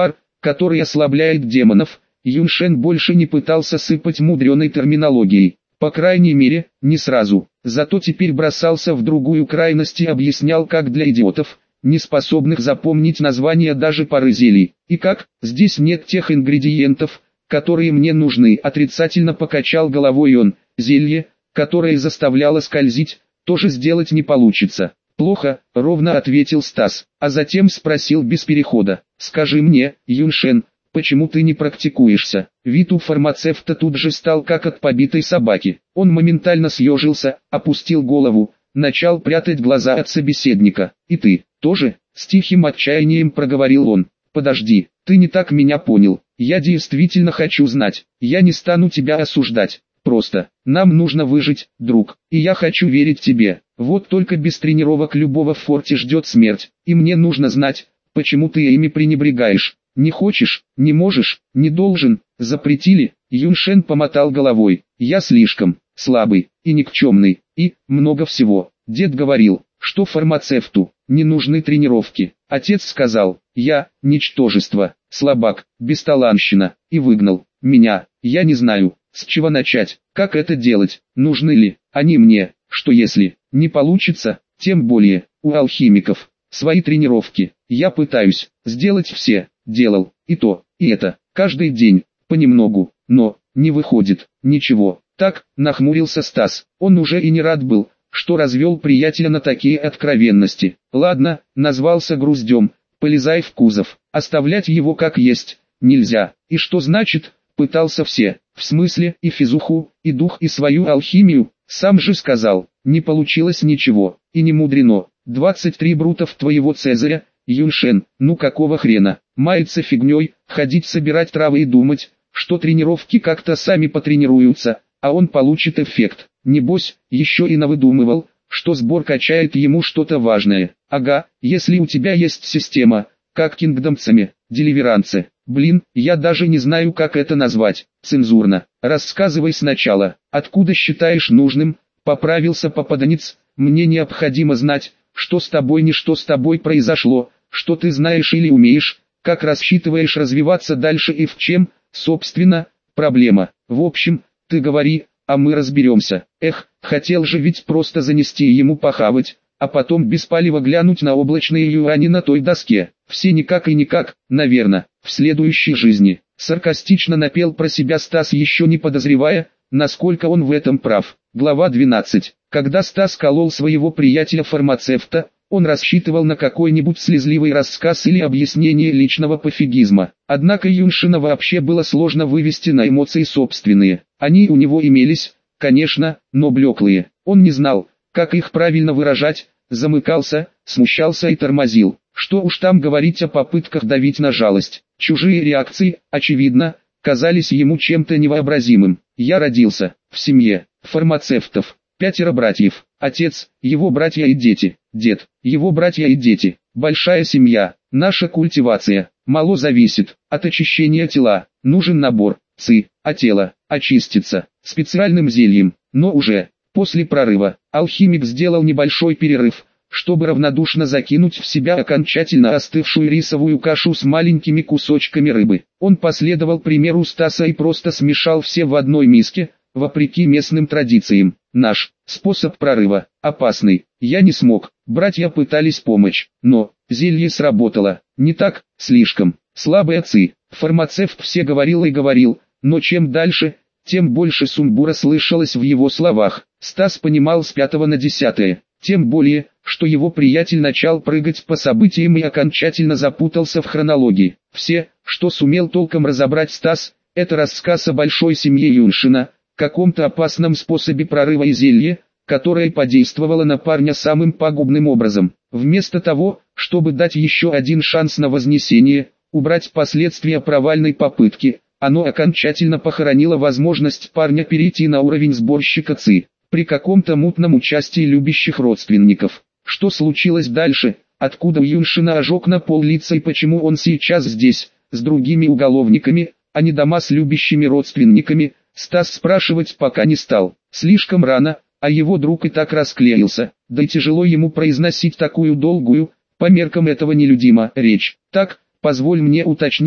который ослабляет демонов. Юншен больше не пытался сыпать мудреной терминологией. По крайней мере, не сразу. Зато теперь бросался в другую крайность и объяснял, как для идиотов, не способных запомнить названия даже пары зелий. И как, здесь нет тех ингредиентов, которые мне нужны. Отрицательно покачал головой он. Зелье, которое заставляло скользить, тоже сделать не получится. Плохо, ровно ответил Стас, а затем спросил без перехода. Скажи мне, Юншен, почему ты не практикуешься? Вид у фармацевта тут же стал как от побитой собаки. Он моментально съежился, опустил голову, начал прятать глаза от собеседника. И ты, тоже? С тихим отчаянием проговорил он. Подожди, ты не так меня понял. Я действительно хочу знать. Я не стану тебя осуждать. Просто, нам нужно выжить, друг, и я хочу верить тебе. Вот только без тренировок любого в форте ждет смерть, и мне нужно знать, почему ты ими пренебрегаешь. Не хочешь, не можешь, не должен, запретили. Юншен помотал головой. Я слишком слабый и никчемный, и много всего. Дед говорил, что фармацевту не нужны тренировки. Отец сказал, я ничтожество, слабак, бесталанщина, и выгнал меня. Я не знаю, с чего начать, как это делать, нужны ли они мне, что если не получится, тем более, у алхимиков свои тренировки. Я пытаюсь сделать все, делал, и то, и это, каждый день, понемногу, но не выходит, ничего. Так, нахмурился Стас, он уже и не рад был, что развел приятеля на такие откровенности. Ладно, назвался груздем, полезай в кузов, оставлять его как есть, нельзя. И что значит, пытался все, в смысле и физуху, и дух, и свою алхимию, сам же сказал, не получилось ничего, и не мудрено. двадцать три брутов твоего Цезаря, Юншен, ну какого хрена, мается фигней, ходить собирать травы и думать, что тренировки как-то сами потренируются, а он получит эффект. Небось, еще и навыдумывал, что сбор качает ему что-то важное. Ага, если у тебя есть система, как кингдомцами, деливеранцы. Блин, я даже не знаю, как это назвать, цензурно. Рассказывай сначала, откуда считаешь нужным, поправился попаданец. Мне необходимо знать, что с тобой не что с тобой произошло, что ты знаешь или умеешь, как рассчитываешь развиваться дальше и в чем, собственно, проблема. В общем, ты говори, а мы разберемся. Эх, хотел же ведь просто занести ему похавать, а потом беспалево глянуть на облачные юани на той доске. Все никак и никак, наверно, в следующей жизни. Саркастично напел про себя Стас, еще не подозревая, насколько он в этом прав. Глава двенадцать. Когда Стас колол своего приятеля-фармацевта, он рассчитывал на какой-нибудь слезливый рассказ или объяснение личного пофигизма. Однако Юншена вообще было сложно вывести на эмоции собственные. Они у него имелись, конечно, но блеклые. Он не знал, как их правильно выражать, замыкался, смущался и тормозил. Что уж там говорить о попытках давить на жалость. Чужие реакции, очевидно, казались ему чем-то невообразимым. Я родился в семье фармацевтов. Пятеро братьев, отец, его братья и дети, дед, его братья и дети, большая семья, наша культивация, мало зависит от очищения тела, нужен набор, ци, а тело, очистится, специальным зельем, но уже, после прорыва, алхимик сделал небольшой перерыв, чтобы равнодушно закинуть в себя окончательно остывшую рисовую кашу с маленькими кусочками рыбы. Он последовал примеру Стаса и просто смешал все в одной миске, вопреки местным традициям. Наш способ прорыва опасный. Я не смог. Братья пытались помочь, но зелье сработало. Не так, слишком слабые ци. Фармацевт все говорил и говорил, но чем дальше, тем больше сумбура слышалось в его словах. Стас понимал с пятого на десятое. Тем более, что его приятель начал прыгать по событиям и окончательно запутался в хронологии. Все, что сумел толком разобрать Стас, это рассказ о большой семье Юншена, каком-то опасном способе прорыва и зелье, которое подействовало на парня самым пагубным образом. Вместо того, чтобы дать еще один шанс на вознесение, убрать последствия провальной попытки, оно окончательно похоронило возможность парня перейти на уровень сборщика ци, при каком-то мутном участии любящих родственников. Что случилось дальше, откуда у Юншена ожог на пол лица и почему он сейчас здесь, с другими уголовниками, а не дома с любящими родственниками, Стас спрашивать пока не стал. Слишком рано, а его друг и так расклеился, да и тяжело ему произносить такую долгую, по меркам этого нелюдима, речь. Так, позволь мне уточнить,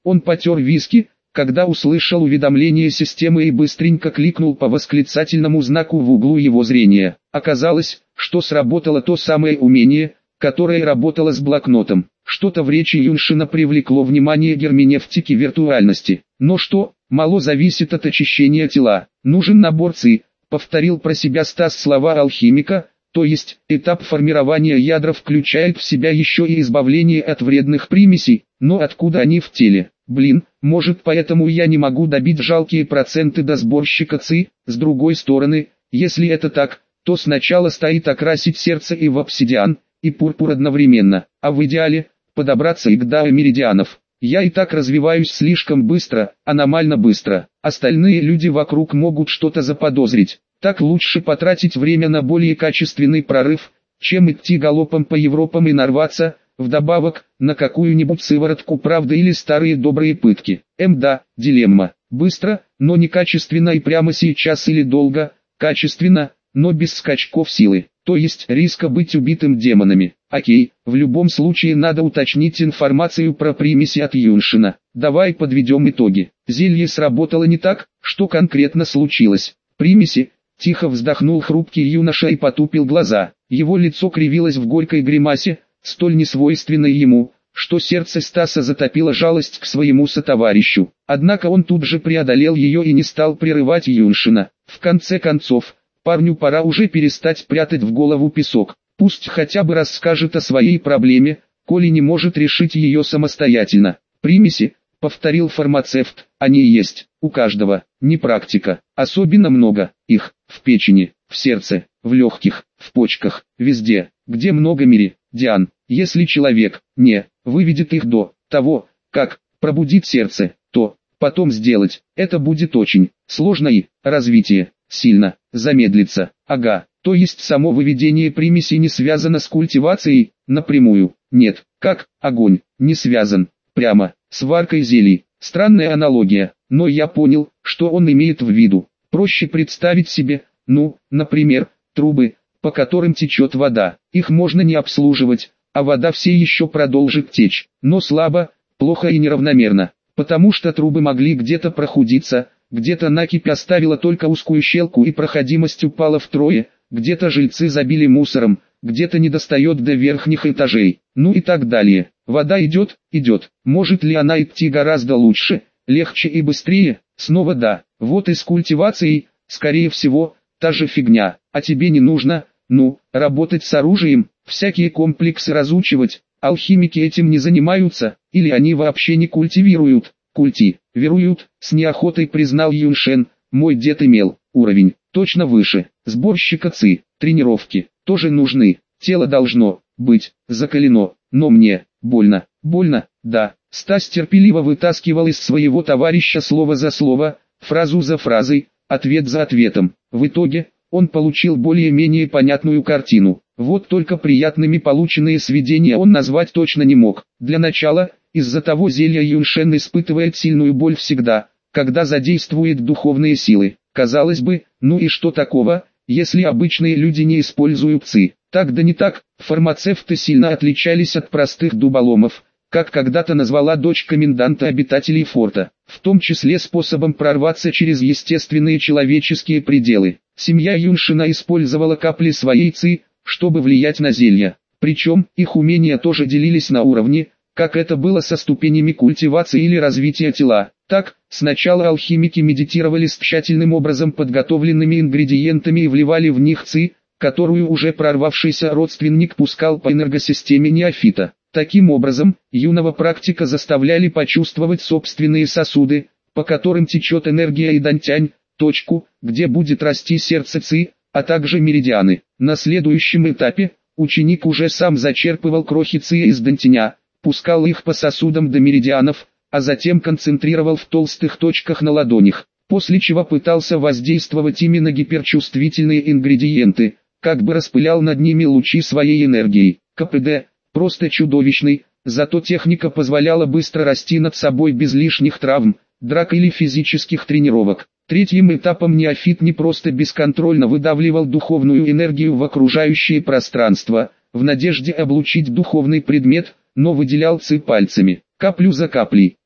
Он потер виски, когда услышал уведомление системы и быстренько кликнул по восклицательному знаку в углу его зрения. Оказалось, что сработало то самое умение, которое работало с блокнотом. Что-то в речи Юншина привлекло внимание герменевтики виртуальности. Но что, мало зависит от очищения тела. Нужен набор ЦИ, повторил про себя Стас слова алхимика, то есть, этап формирования ядра включает в себя еще и избавление от вредных примесей, но откуда они в теле? Блин, может поэтому я не могу добить жалкие проценты до сборщика ЦИ? С другой стороны, если это так, то сначала стоит окрасить сердце и в обсидиан, и пурпур одновременно, а в идеале, подобраться и к дао меридианов. Я и так развиваюсь слишком быстро, аномально быстро, остальные люди вокруг могут что-то заподозрить. Так лучше потратить время на более качественный прорыв, чем идти галопом по Европам и нарваться, вдобавок, на какую-нибудь сыворотку правды или старые добрые пытки. Мда, дилемма. Быстро, но не качественно и прямо сейчас или долго, качественно, но без скачков силы. То есть риска быть убитым демонами. Окей, в любом случае надо уточнить информацию про примеси от Юншина. Давай подведем итоги. Зелье сработало не так, что конкретно случилось. Примеси. Тихо вздохнул хрупкий юноша и потупил глаза. Его лицо кривилось в горькой гримасе, столь несвойственной ему, что сердце Стаса затопило жалость к своему сотоварищу. Однако он тут же преодолел ее и не стал прерывать Юншина. В конце концов, парню пора уже перестать прятать в голову песок. Пусть хотя бы расскажет о своей проблеме, коли не может решить ее самостоятельно. Примеси, повторил фармацевт, они есть, у каждого, не практика, особенно много, их, в печени, в сердце, в легких, в почках, везде, где много меридиан. Если человек, не, выведет их до того, как, пробудить сердце, то, потом сделать, это будет очень сложно и, развитие, сильно, замедлится, ага, то есть само выведение примесей не связано с культивацией, напрямую, нет, как, огонь, не связан, прямо, с варкой зелий, странная аналогия, но я понял, что он имеет в виду, проще представить себе, ну, например, трубы, по которым течет вода, их можно не обслуживать, а вода все еще продолжит течь, но слабо, плохо и неравномерно, потому что трубы могли где-то прохудиться, где-то накипь оставила только узкую щелку и проходимость упала втрое, где-то жильцы забили мусором, где-то недостает до верхних этажей, ну и так далее. Вода идет, идет, может ли она идти гораздо лучше, легче и быстрее? Снова да, вот и с культивацией, скорее всего, та же фигня, а тебе не нужно, ну, работать с оружием, всякие комплексы разучивать, алхимики этим не занимаются, или они вообще не культивируют, культивируют, с неохотой признал Юншен, мой дед имел уровень, точно выше, сборщика ЦИ, тренировки, тоже нужны, тело должно быть закалено, но мне больно, больно, да. Стас терпеливо вытаскивал из своего товарища слово за слово, фразу за фразой, ответ за ответом. В итоге, он получил более-менее понятную картину. Вот только приятными полученные сведения он назвать точно не мог. Для начала, из-за того зелья Юншен испытывает сильную боль всегда, когда задействует духовные силы. Казалось бы, ну и что такого, если обычные люди не используют ЦИ? Так да не так, фармацевты сильно отличались от простых дуболомов, как когда-то назвала дочь коменданта обитателей форта, в том числе способом прорваться через естественные человеческие пределы. Семья Юншина использовала капли своей ЦИ, чтобы влиять на зелья. Причем, их умения тоже делились на уровни, как это было со ступенями культивации или развития тела. Так, сначала алхимики медитировали с тщательным образом подготовленными ингредиентами и вливали в них ЦИ, которую уже прорвавшийся родственник пускал по энергосистеме неофита. Таким образом, юного практика заставляли почувствовать собственные сосуды, по которым течет энергия и дантянь, точку, где будет расти сердце ЦИ, а также меридианы. На следующем этапе, ученик уже сам зачерпывал крохи ЦИ из дантяня, пускал их по сосудам до меридианов, а затем концентрировал в толстых точках на ладонях, после чего пытался воздействовать именно гиперчувствительные ингредиенты, как бы распылял над ними лучи своей энергии. КПД просто чудовищный, зато техника позволяла быстро расти над собой без лишних травм, драк или физических тренировок. Третьим этапом неофит не просто бесконтрольно выдавливал духовную энергию в окружающее пространство, в надежде облучить духовный предмет, но выделял ЦИ пальцами, каплю за каплей.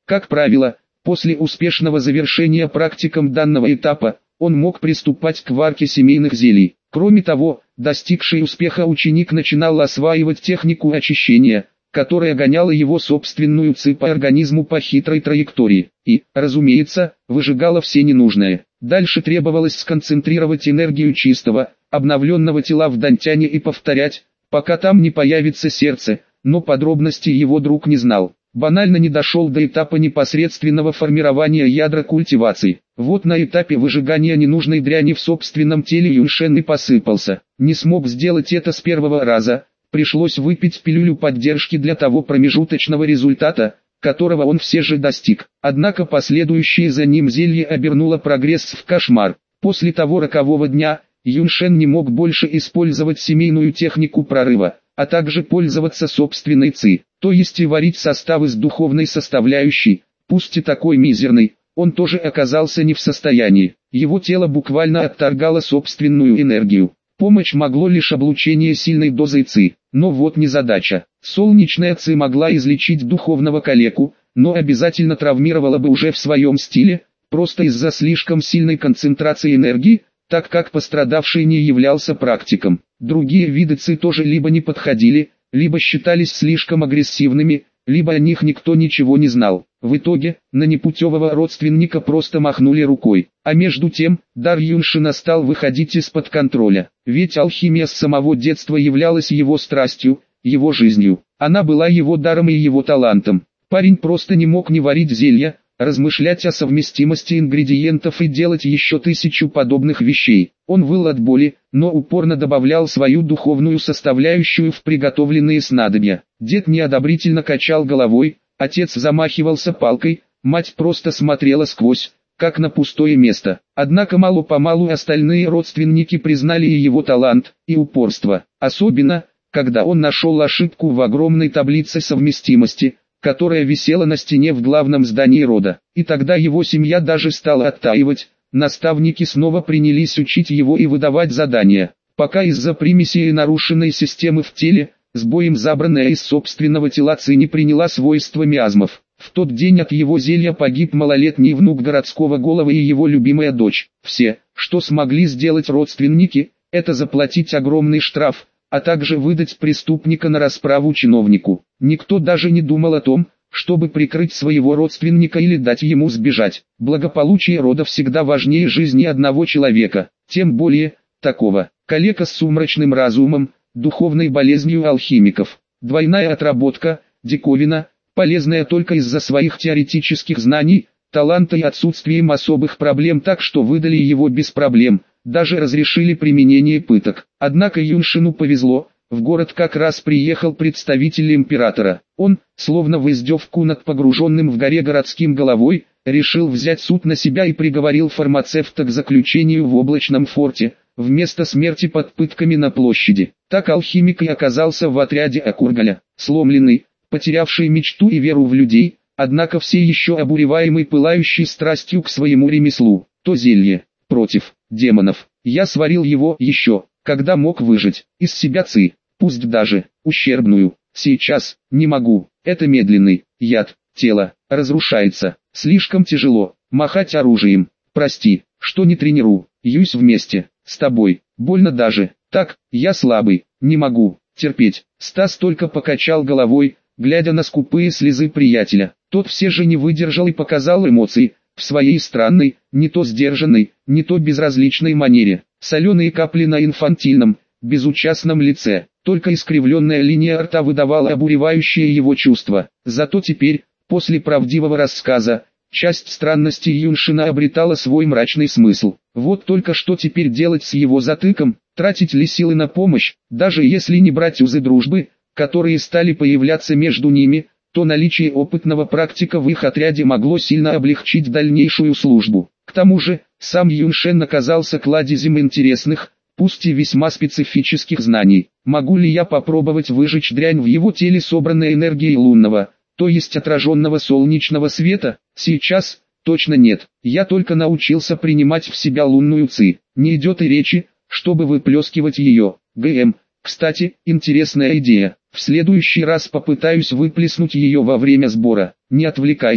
Как правило, после успешного завершения практикам данного этапа, он мог приступать к варке семейных зелий. Кроме того, достигший успеха ученик начинал осваивать технику очищения, которая гоняла его собственную ци по организму по хитрой траектории, и, разумеется, выжигала все ненужное. Дальше требовалось сконцентрировать энергию чистого, обновленного тела в дантяне и повторять, пока там не появится сердце, но подробностей его друг не знал. Банально не дошел до этапа непосредственного формирования ядра культивации. Вот на этапе выжигания ненужной дряни в собственном теле Юньшен и посыпался. Не смог сделать это с первого раза, пришлось выпить пилюлю поддержки для того промежуточного результата, которого он все же достиг. Однако последующее за ним зелье обернуло прогресс в кошмар. После того рокового дня, Юньшен не мог больше использовать семейную технику прорыва, а также пользоваться собственной ци, то есть и варить состав из духовной составляющей, пусть и такой мизерной, он тоже оказался не в состоянии. Его тело буквально отторгало собственную энергию. Помощь могло лишь облучение сильной дозой ци, но вот незадача. Солнечная ци могла излечить духовного калеку, но обязательно травмировала бы уже в своем стиле, просто из-за слишком сильной концентрации энергии, так как пострадавший не являлся практиком. Другие виды ци тоже либо не подходили, либо считались слишком агрессивными, либо о них никто ничего не знал. В итоге, на непутевого родственника просто махнули рукой. А между тем, дар Юньшена стал выходить из-под контроля. Ведь алхимия с самого детства являлась его страстью, его жизнью. Она была его даром и его талантом. Парень просто не мог не варить зелья, размышлять о совместимости ингредиентов и делать еще тысячу подобных вещей. Он выл от боли, но упорно добавлял свою духовную составляющую в приготовленные снадобья. Дед неодобрительно качал головой, отец замахивался палкой, мать просто смотрела сквозь, как на пустое место. Однако мало-помалу остальные родственники признали и его талант, и упорство. Особенно, когда он нашел ошибку в огромной таблице совместимости, которая висела на стене в главном здании рода. И тогда его семья даже стала оттаивать, наставники снова принялись учить его и выдавать задания. Пока из-за примесей и нарушенной системы в теле, с боем забранная из собственного тела ци не приняла свойства миазмов. В тот день от его зелья погиб малолетний внук городского головы и его любимая дочь. Все, что смогли сделать родственники, это заплатить огромный штраф, а также выдать преступника на расправу чиновнику. Никто даже не думал о том, чтобы прикрыть своего родственника или дать ему сбежать. Благополучие рода всегда важнее жизни одного человека, тем более, такого. Калека с сумрачным разумом, духовной болезнью алхимиков. Двойная отработка, диковина, полезная только из-за своих теоретических знаний, таланта и отсутствием особых проблем, так что выдали его без проблем. Даже разрешили применение пыток. Однако Юньшену повезло, в город как раз приехал представитель императора. Он, словно в издевку над погруженным в горе городским головой, решил взять суд на себя и приговорил фармацевта к заключению в облачном форте, вместо смерти под пытками на площади. Так алхимик и оказался в отряде Акургаля, сломленный, потерявший мечту и веру в людей, однако все еще обуреваемый пылающей страстью к своему ремеслу. То зелье против демонов. Я сварил его еще, когда мог выжать из себя ци, пусть даже ущербную. Сейчас не могу. Это медленный яд. Тело разрушается. Слишком тяжело махать оружием. Прости, что не тренирую. Юсь вместе с тобой. Больно даже. Так, я слабый. Не могу терпеть. Стас только покачал головой, глядя на скупые слезы приятеля. Тот все же не выдержал и показал эмоции. В своей странной, не то сдержанной, не то безразличной манере. Соленые капли на инфантильном, безучастном лице. Только искривленная линия рта выдавала обуревающее его чувство. Зато теперь, после правдивого рассказа, часть странностей Юньшена обретала свой мрачный смысл. Вот только что теперь делать с его затыком, тратить ли силы на помощь, даже если не брать узы дружбы, которые стали появляться между ними, то наличие опытного практика в их отряде могло сильно облегчить дальнейшую службу. К тому же, сам Юньшен оказался кладезем интересных, пусть и весьма специфических знаний. Могу ли я попробовать выжечь дрянь в его теле, собранной энергией лунного, то есть отраженного солнечного света? Сейчас, точно нет. Я только научился принимать в себя лунную ци. Не идет и речи, чтобы выплескивать ее. ГМ. Кстати, интересная идея. В следующий раз попытаюсь выплеснуть ее во время сбора. Не отвлекайся.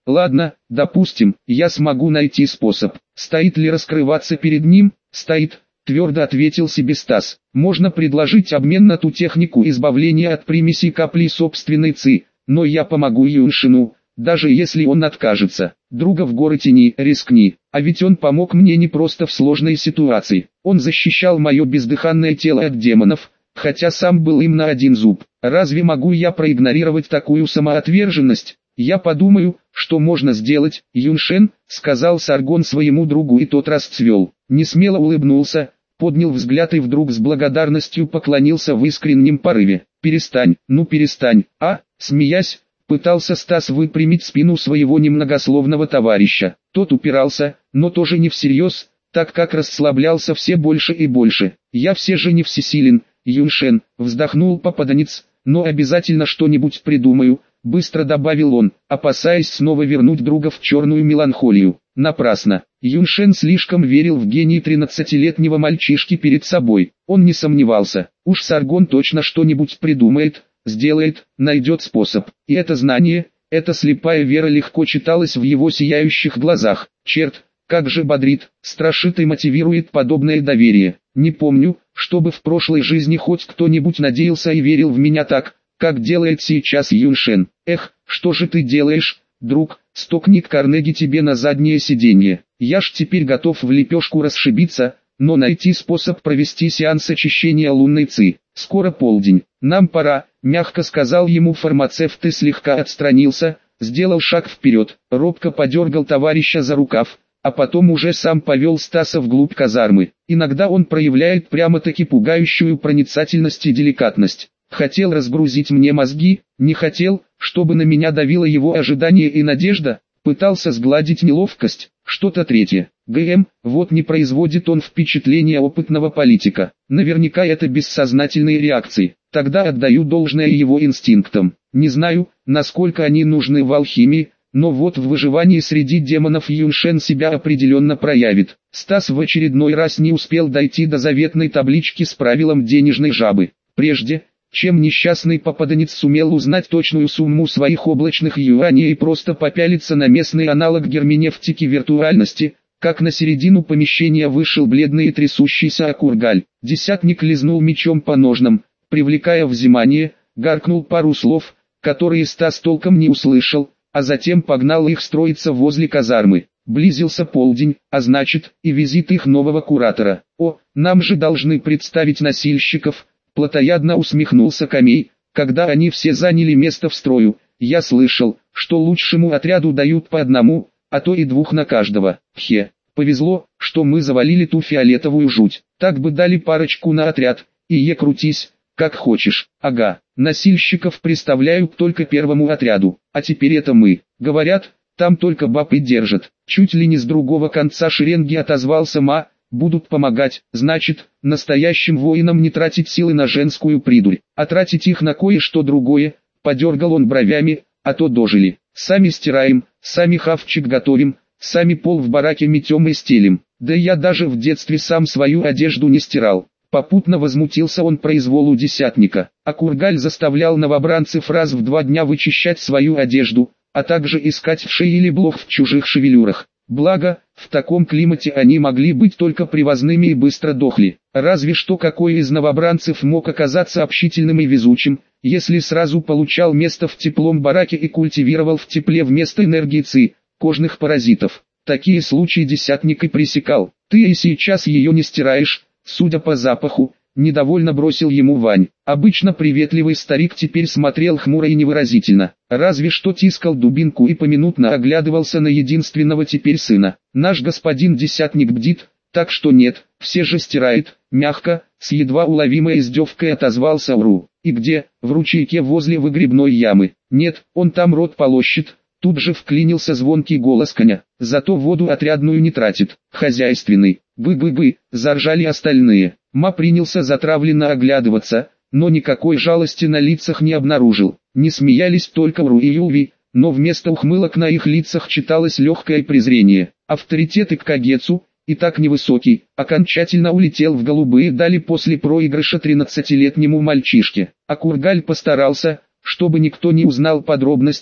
Ладно, допустим, я смогу найти способ. Стоит ли раскрываться перед ним? Стоит, твердо ответил себе Стас. Можно предложить обмен на ту технику избавления от примесей капли собственной ци, но я помогу Юншину, даже если он откажется. Друга в горы тяни, рискни, а ведь он помог мне не просто в сложной ситуации. Он защищал мое бездыханное тело от демонов, хотя сам был им на один зуб. Разве могу я проигнорировать такую самоотверженность? Я подумаю, что можно сделать, Юншен, сказал Саргон своему другу, и тот расцвел. Несмело улыбнулся, поднял взгляд и вдруг с благодарностью поклонился в искреннем порыве. Перестань, ну перестань, а, смеясь, пытался Стас выпрямить спину своего немногословного товарища. Тот упирался, но тоже не всерьез, так как расслаблялся все больше и больше. Я все же не всесилен, Юншен, вздохнул попаданец, но обязательно что-нибудь придумаю, быстро добавил он, опасаясь снова вернуть друга в черную меланхолию. Напрасно. Юншен слишком верил в гений тринадцатилетнего мальчишки перед собой. Он не сомневался, уж Саргон точно что-нибудь придумает, сделает, найдет способ. И это знание, эта слепая вера легко читалась в его сияющих глазах. Черт, как же бодрит, страшит и мотивирует подобное доверие. Не помню, чтобы в прошлой жизни хоть кто-нибудь надеялся и верил в меня так, как делает сейчас Юншен. Эх, что же ты делаешь, друг, стукнет Карнеги тебе на заднее сиденье. Я ж теперь готов в лепешку расшибиться, но найти способ провести сеанс очищения лунной ци. Скоро полдень, нам пора, мягко сказал ему фармацевт и слегка отстранился, сделал шаг вперед, робко подергал товарища за рукав, а потом уже сам повел Стаса вглубь казармы. Иногда он проявляет прямо-таки пугающую проницательность и деликатность. Хотел разгрузить мне мозги, не хотел, чтобы на меня давило его ожидание и надежда, пытался сгладить неловкость, что-то третье. ГМ, вот не производит он впечатления опытного политика. Наверняка это бессознательные реакции. Тогда отдаю должное его инстинктам. Не знаю, насколько они нужны в алхимии, но вот в выживании среди демонов Юншен себя определенно проявит. Стас в очередной раз не успел дойти до заветной таблички с правилом денежной жабы. Прежде, чем несчастный попаданец сумел узнать точную сумму своих облачных юаней и просто попялиться на местный аналог герменевтики виртуальности, как на середину помещения вышел бледный и трясущийся Акургаль. Десятник лизнул мечом по ножнам, привлекая внимание, гаркнул пару слов, которые Стас толком не услышал, а затем погнал их строиться возле казармы. Близился полдень, а значит, и визит их нового куратора. О, нам же должны представить носильщиков. Плотоядно усмехнулся Камей, когда они все заняли место в строю. Я слышал, что лучшему отряду дают по одному, а то и двух на каждого. Хе, повезло, что мы завалили ту фиолетовую жуть. Так бы дали парочку на отряд, и е крутись, как хочешь. Ага, носильщиков представляют только первому отряду, а теперь это мы. Говорят, там только баб и держат. Чуть ли не с другого конца шеренги отозвался Ма. Будут помогать, значит, настоящим воинам не тратить силы на женскую придурь, а тратить их на кое-что другое, подергал он бровями, а то дожили. Сами стираем, сами хавчик готовим, сами пол в бараке метем и стелим. Да я даже в детстве сам свою одежду не стирал. Попутно возмутился он произволу десятника. А Кургаль заставлял новобранцев раз в два дня вычищать свою одежду, а также искать вшей или блох в чужих шевелюрах. Благо, в таком климате они могли быть только привозными и быстро дохли. Разве что какой из новобранцев мог оказаться общительным и везучим, если сразу получал место в теплом бараке и культивировал в тепле вместо энергии ци, кожных паразитов. Такие случаи десятник и пресекал. Ты и сейчас ее не стираешь, судя по запаху, недовольно бросил ему Вань. Обычно приветливый старик теперь смотрел хмуро и невыразительно, разве что тискал дубинку и поминутно оглядывался на единственного теперь сына. Наш господин десятник бдит, так что нет, все же стирает, мягко, с едва уловимой издевкой отозвался Уру. И где? В ручейке возле выгребной ямы. Нет, он там рот полощет. Тут же вклинился звонкий голос коня, зато воду отрядную не тратит, хозяйственный. Бы-бы-бы, заржали остальные. Ма принялся затравленно оглядываться, но никакой жалости на лицах не обнаружил. Не смеялись только Уру и Юви, но вместо ухмылок на их лицах читалось легкое презрение. Авторитет Иккагецу, и так невысокий, окончательно улетел в голубые дали после проигрыша тринадцатилетнему мальчишке. А Кургаль постарался, чтобы никто не узнал подробности,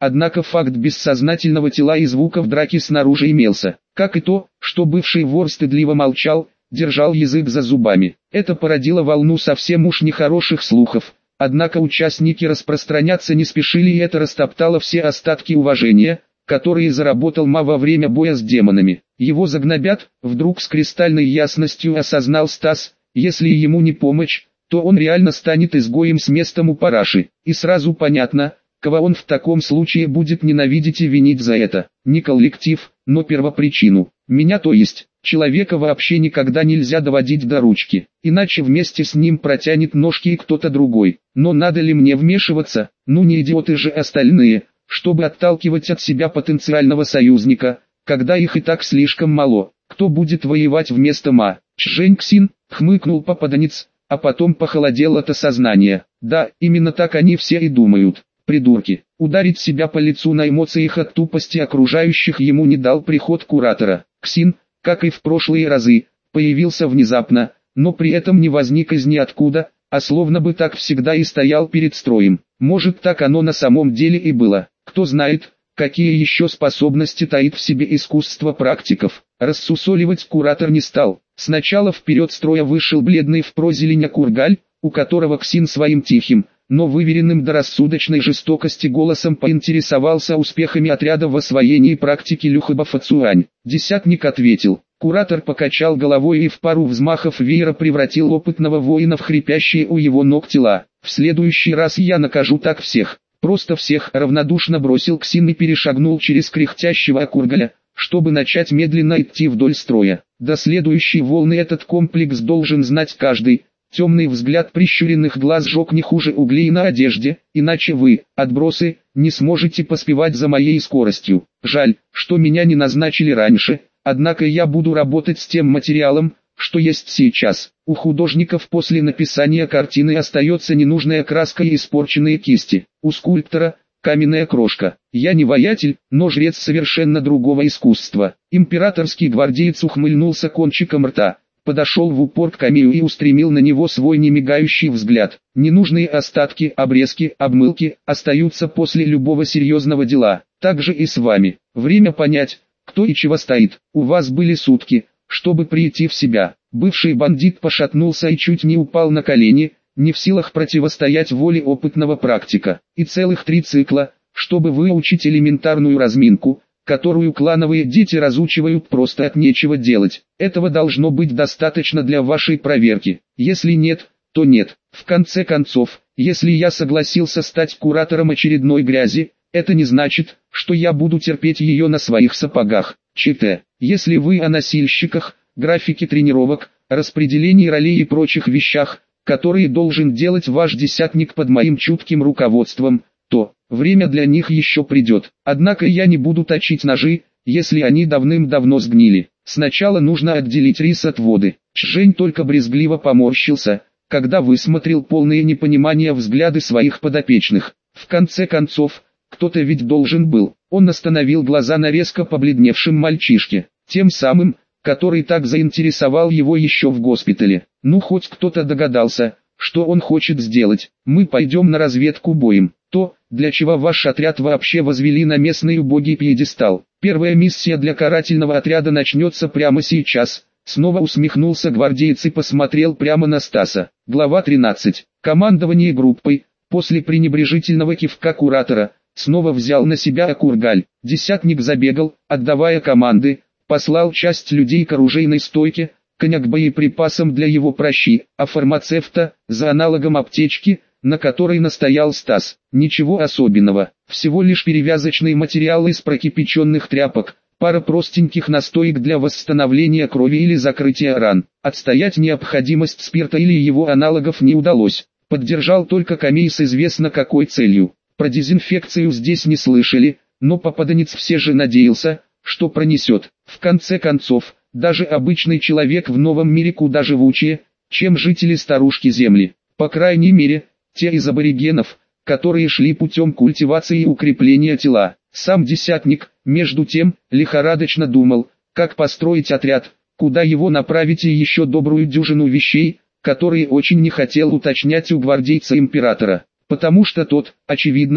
однако факт бессознательного тела и звуков драки снаружи имелся, как и то, что бывший вор стыдливо молчал, держал язык за зубами. Это породило волну совсем уж нехороших слухов, однако участники распространяться не спешили, и это растоптало все остатки уважения, которые заработал Ма во время боя с демонами. Его загнобят, вдруг с кристальной ясностью осознал Стас, если ему не помочь, то он реально станет изгоем с местом у параши. И сразу понятно, кого он в таком случае будет ненавидеть и винить за это. Не коллектив, но первопричину. Меня, то есть. Человека вообще никогда нельзя доводить до ручки, иначе вместе с ним протянет ножки и кто-то другой. Но надо ли мне вмешиваться? Ну не идиоты же остальные, чтобы отталкивать от себя потенциального союзника, когда их и так слишком мало. Кто будет воевать вместо Ма? Чжэнь Ксин, хмыкнул попаданец, а потом похолодело от осознания. Да, именно так они все и думают. Придурки. Ударить себя по лицу на эмоциях от тупости окружающих ему не дал приход куратора. Ксин, как и в прошлые разы, появился внезапно, но при этом не возник из ниоткуда, а словно бы так всегда и стоял перед строем. Может, так оно на самом деле и было. Кто знает, какие еще способности таит в себе искусство практиков. Рассусоливать куратор не стал. Сначала вперед строя вышел бледный в прозелень Акургаль, у которого Ксин своим тихим, но выверенным до рассудочной жестокости голосом поинтересовался успехами отряда в освоении практики Люхаба Фацуань. Десятник ответил. Куратор покачал головой и в пару взмахов веера превратил опытного воина в хрипящие у его ног тела. В следующий раз я накажу так всех. Просто всех, равнодушно бросил Ксин и перешагнул через кряхтящего Акургаля, чтобы начать медленно идти вдоль строя. До следующей волны этот комплекс должен знать каждый. Темный взгляд прищуренных глаз жег не хуже углей на одежде, иначе вы, отбросы, не сможете поспевать за моей скоростью. Жаль, что меня не назначили раньше, однако я буду работать с тем материалом, что есть сейчас. У художников после написания картины остается ненужная краска и испорченные кисти. У скульптора – каменная крошка. Я не воятель, но жрец совершенно другого искусства. Императорский гвардеец ухмыльнулся кончиком рта. Подошел в упор к камею и устремил на него свой немигающий взгляд. Ненужные остатки, обрезки, обмылки остаются после любого серьезного дела. Так же и с вами. Время понять, кто и чего стоит. У вас были сутки, чтобы прийти в себя. Бывший бандит пошатнулся и чуть не упал на колени, не в силах противостоять воле опытного практика. И целых три цикла, чтобы выучить элементарную разминку, которую клановые дети разучивают просто от нечего делать. Этого должно быть достаточно для вашей проверки. Если нет, то нет. В конце концов, если я согласился стать куратором очередной грязи, это не значит, что я буду терпеть ее на своих сапогах. ЧТ. Если вы о носильщиках, графике тренировок, распределении ролей и прочих вещах, которые должен делать ваш десятник под моим чутким руководством, то время для них еще придет. Однако я не буду точить ножи, если они давным-давно сгнили. Сначала нужно отделить рис от воды. Чжэнь только брезгливо поморщился, когда высмотрел полные непонимания взгляды своих подопечных. В конце концов, кто-то ведь должен был. Он остановил глаза на резко побледневшем мальчишке, тем самым, который так заинтересовал его еще в госпитале. Ну хоть кто-то догадался, что он хочет сделать. Мы пойдем на разведку боем. То, для чего ваш отряд вообще возвели на местный убогий пьедестал. Первая миссия для карательного отряда начнется прямо сейчас. Снова усмехнулся гвардеец и посмотрел прямо на Стаса. Глава тринадцать. Командование группой, после пренебрежительного кивка куратора, снова взял на себя Акургаль. Десятник забегал, отдавая команды, послал часть людей к оружейной стойке, коня к боеприпасам для его пращи, а фармацевта, за аналогом аптечки, на которой настоял Стас. Ничего особенного, всего лишь перевязочный материал из прокипяченных тряпок, пара простеньких настоек для восстановления крови или закрытия ран. Отстоять необходимость спирта или его аналогов не удалось. Поддержал только камей с известно какой целью. Про дезинфекцию здесь не слышали, но попаданец все же надеялся, что пронесет. В конце концов, даже обычный человек в новом мире куда живучее, чем жители старушки Земли. По крайней мере, те из аборигенов, которые шли путем культивации и укрепления тела. Сам десятник, между тем, лихорадочно думал, как построить отряд, куда его направить и еще добрую дюжину вещей, которые очень не хотел уточнять у гвардейца императора. Потому что тот, очевидно,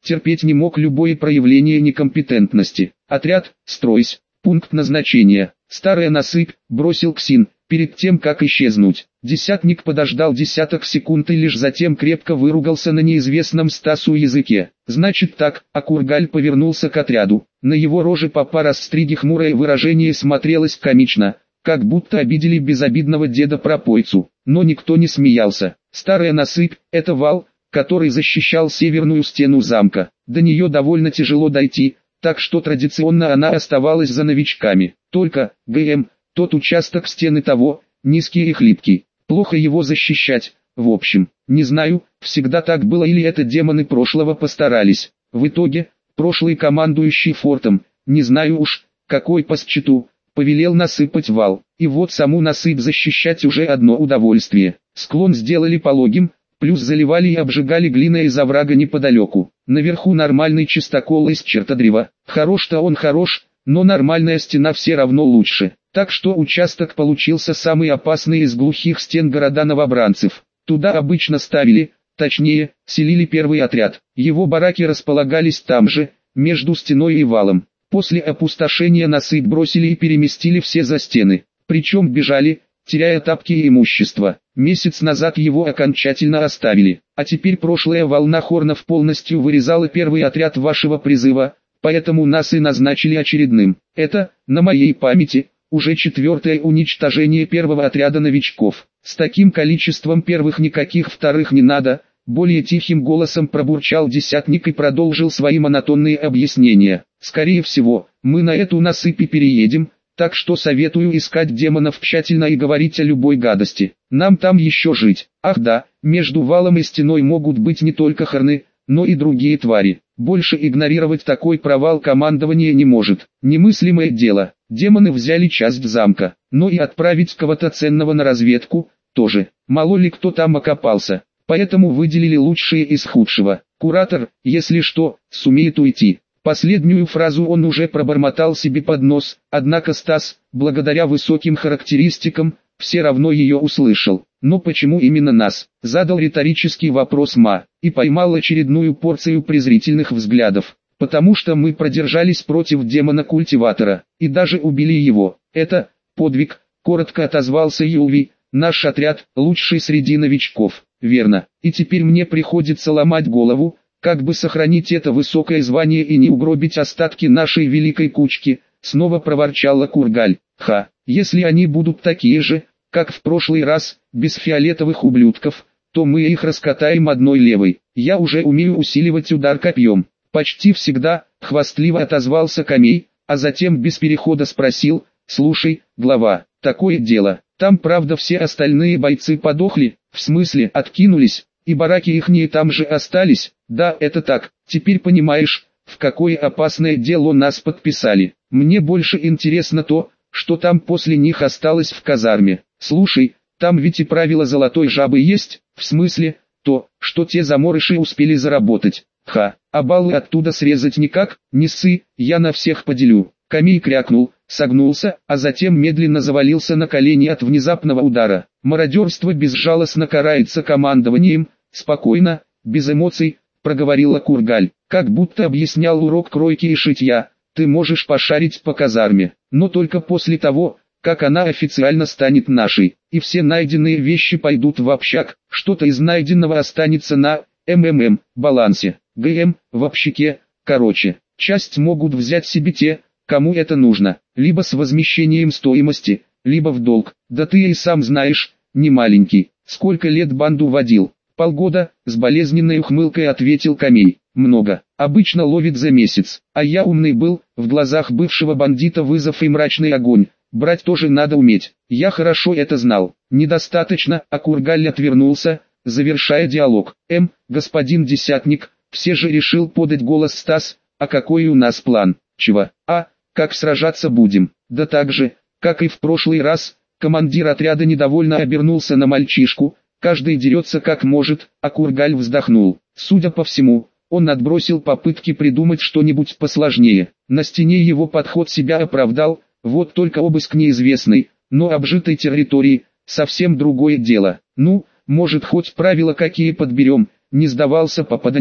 терпеть не мог любое проявление некомпетентности. Отряд, стройсь, пункт назначения. Старая насыпь, бросил Ксин, перед тем как исчезнуть. Десятник подождал десяток секунд и лишь затем крепко выругался на неизвестном Стасу языке. Значит так, а Кургаль повернулся к отряду. На его роже папа Растриги хмурое выражение смотрелось комично, как будто обидели безобидного деда-пропойцу. Но никто не смеялся. Старая насыпь – это вал, который защищал северную стену замка. До нее довольно тяжело дойти, так что традиционно она оставалась за новичками. Только, ГМ, тот участок стены того, низкий и хлипкий. Плохо его защищать, в общем. Не знаю, всегда так было или это демоны прошлого постарались. В итоге, прошлый командующий фортом, не знаю уж, какой по счету, повелел насыпать вал. И вот саму насыпь защищать уже одно удовольствие. Склон сделали пологим, плюс заливали и обжигали глиной из оврага неподалеку. Наверху нормальный чистокол из чертодрева. Хорош-то он хорош, но нормальная стена все равно лучше. Так что участок получился самый опасный из глухих стен города новобранцев. Туда обычно ставили, точнее, селили первый отряд. Его бараки располагались там же, между стеной и валом. После опустошения насыпь бросили и переместили все за стены. Причем бежали, теряя тапки и имущество. Месяц назад его окончательно оставили. А теперь прошлая волна хорнов полностью вырезала первый отряд вашего призыва, поэтому нас и назначили очередным. Это, на моей памяти, уже четвертое уничтожение первого отряда новичков. С таким количеством первых никаких вторых не надо, более тихим голосом пробурчал десятник и продолжил свои монотонные объяснения. Скорее всего, мы на эту насыпь и переедем, так что советую искать демонов тщательно и говорить о любой гадости. Нам там еще жить. Ах да, между валом и стеной могут быть не только хорны, но и другие твари. Больше игнорировать такой провал командование не может. Немыслимое дело. Демоны взяли часть замка, но и отправить кого-то ценного на разведку тоже. Мало ли кто там окопался. Поэтому выделили лучшие из худшего. Куратор, если что, сумеет уйти. Последнюю фразу он уже пробормотал себе под нос, однако Стас, благодаря высоким характеристикам, все равно ее услышал. Но почему именно нас? Задал риторический вопрос Ма, и поймал очередную порцию презрительных взглядов. Потому что мы продержались против демона-культиватора, и даже убили его. Это подвиг, коротко отозвался Юлви, наш отряд, лучший среди новичков. Верно, и теперь мне приходится ломать голову, как бы сохранить это высокое звание и не угробить остатки нашей великой кучки, снова проворчала Кургаль. Ха, если они будут такие же, как в прошлый раз, без фиолетовых ублюдков, то мы их раскатаем одной левой. Я уже умею усиливать удар копьем. Почти всегда, хвастливо отозвался Камей, а затем без перехода спросил: слушай, глава, такое дело, там правда все остальные бойцы подохли, в смысле откинулись, и бараки ихние там же остались? Да, это так, теперь понимаешь, в какое опасное дело нас подписали. Мне больше интересно то, что там после них осталось в казарме. Слушай, там ведь и правило золотой жабы есть, в смысле, то, что те заморыши успели заработать. Ха, а баллы оттуда срезать никак, не ссы, я на всех поделю. Камей крякнул, согнулся, а затем медленно завалился на колени от внезапного удара. Мародерство безжалостно карается командованием, спокойно, без эмоций, проговорила Кургаль, как будто объяснял урок кройки и шитья. Ты можешь пошарить по казарме, но только после того, как она официально станет нашей, и все найденные вещи пойдут в общак, что-то из найденного останется на МММ балансе, ГМ в общаке, короче, часть могут взять себе те, кому это нужно, либо с возмещением стоимости, либо в долг. Да ты и сам знаешь, не маленький, сколько лет банду водил. Полгода, с болезненной ухмылкой ответил Камей. Много, обычно ловит за месяц, а я умный был, в глазах бывшего бандита вызов и мрачный огонь. Брать тоже надо уметь, я хорошо это знал. Недостаточно, а Кургаль отвернулся, завершая диалог. М, господин десятник, все же решил подать голос Стас, а какой у нас план? Чего? А, как сражаться будем? Да так же, как и в прошлый раз, командир отряда недовольно обернулся на мальчишку, каждый дерется как может, а Кургаль вздохнул. Судя по всему, он отбросил попытки придумать что-нибудь посложнее. На стене его подход себя оправдал, вот только обыск неизвестной, но обжитой территории, совсем другое дело. Ну, может хоть правила какие подберем, не сдавался попаданец,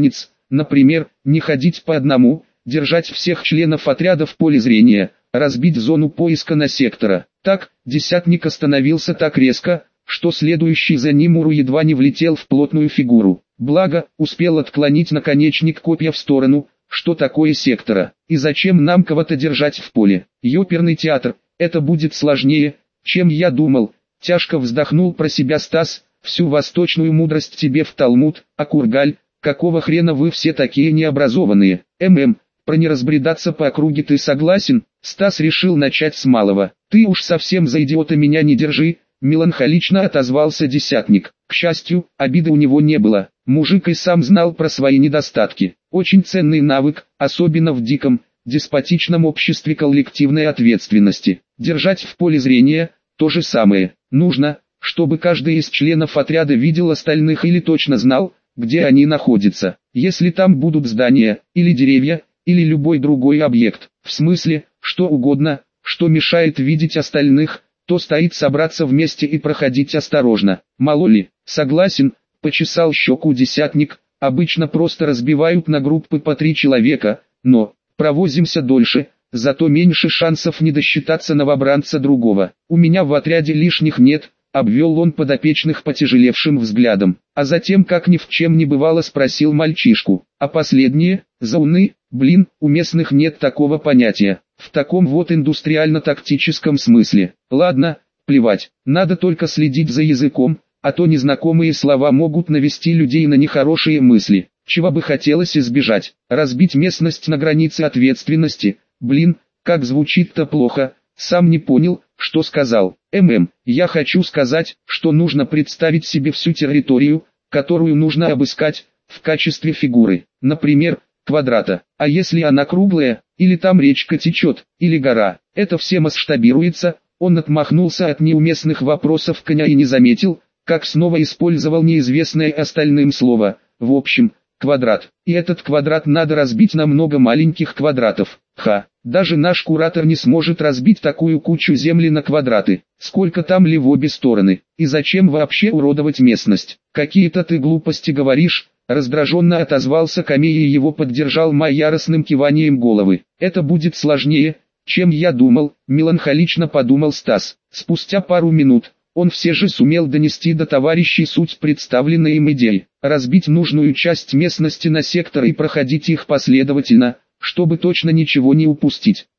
например, не ходить по одному, держать всех членов отряда в поле зрения, разбить зону поиска на сектора. Так, десятник остановился так резко, что следующий за ним Уру едва не влетел в плотную фигуру. Благо, успел отклонить наконечник копья в сторону. Что такое сектора? И зачем нам кого-то держать в поле? Ёперный театр, это будет сложнее, чем я думал. Тяжко вздохнул про себя Стас. Всю восточную мудрость тебе в Талмуд, а Кургаль, какого хрена вы все такие необразованные? ММ, про не разбредаться по округе ты согласен? Стас решил начать с малого. Ты уж совсем за идиота меня не держи, меланхолично отозвался десятник. К счастью, обиды у него не было. Мужик и сам знал про свои недостатки. Очень ценный навык, особенно в диком, деспотичном обществе коллективной ответственности. Держать в поле зрения – то же самое. Нужно, чтобы каждый из членов отряда видел остальных или точно знал, где они находятся. Если там будут здания, или деревья, или любой другой объект, в смысле, что угодно, что мешает видеть остальных, то стоит собраться вместе и проходить осторожно. Мало ли, согласен, почесал щеку десятник, обычно просто разбивают на группы по три человека, но, провозимся дольше, зато меньше шансов не досчитаться новобранца другого. У меня в отряде лишних нет, обвел он подопечных потяжелевшим взглядом, а затем как ни в чем не бывало спросил мальчишку, а последние, зауны, блин, у местных нет такого понятия, в таком вот индустриально-тактическом смысле. Ладно, плевать, надо только следить за языком, а то незнакомые слова могут навести людей на нехорошие мысли. Чего бы хотелось избежать, разбить местность на границе ответственности, блин, как звучит-то плохо, сам не понял, что сказал. ММ, я хочу сказать, что нужно представить себе всю территорию, которую нужно обыскать, в качестве фигуры, например, квадрата. А если она круглая, или там речка течет, или гора, это все масштабируется. Он отмахнулся от неуместных вопросов коня и не заметил, как снова использовал неизвестное остальным слово. В общем, квадрат. И этот квадрат надо разбить на много маленьких квадратов. Ха, даже наш куратор не сможет разбить такую кучу земли на квадраты. Сколько там ли в обе стороны? И зачем вообще уродовать местность? Какие-то ты глупости говоришь. Раздраженно отозвался Камей и его поддержал Май яростным киванием головы. Это будет сложнее, чем я думал, меланхолично подумал Стас. Спустя пару минут, он все же сумел донести до товарищей суть представленной им идеи. Разбить нужную часть местности на секторы и проходить их последовательно, чтобы точно ничего не упустить.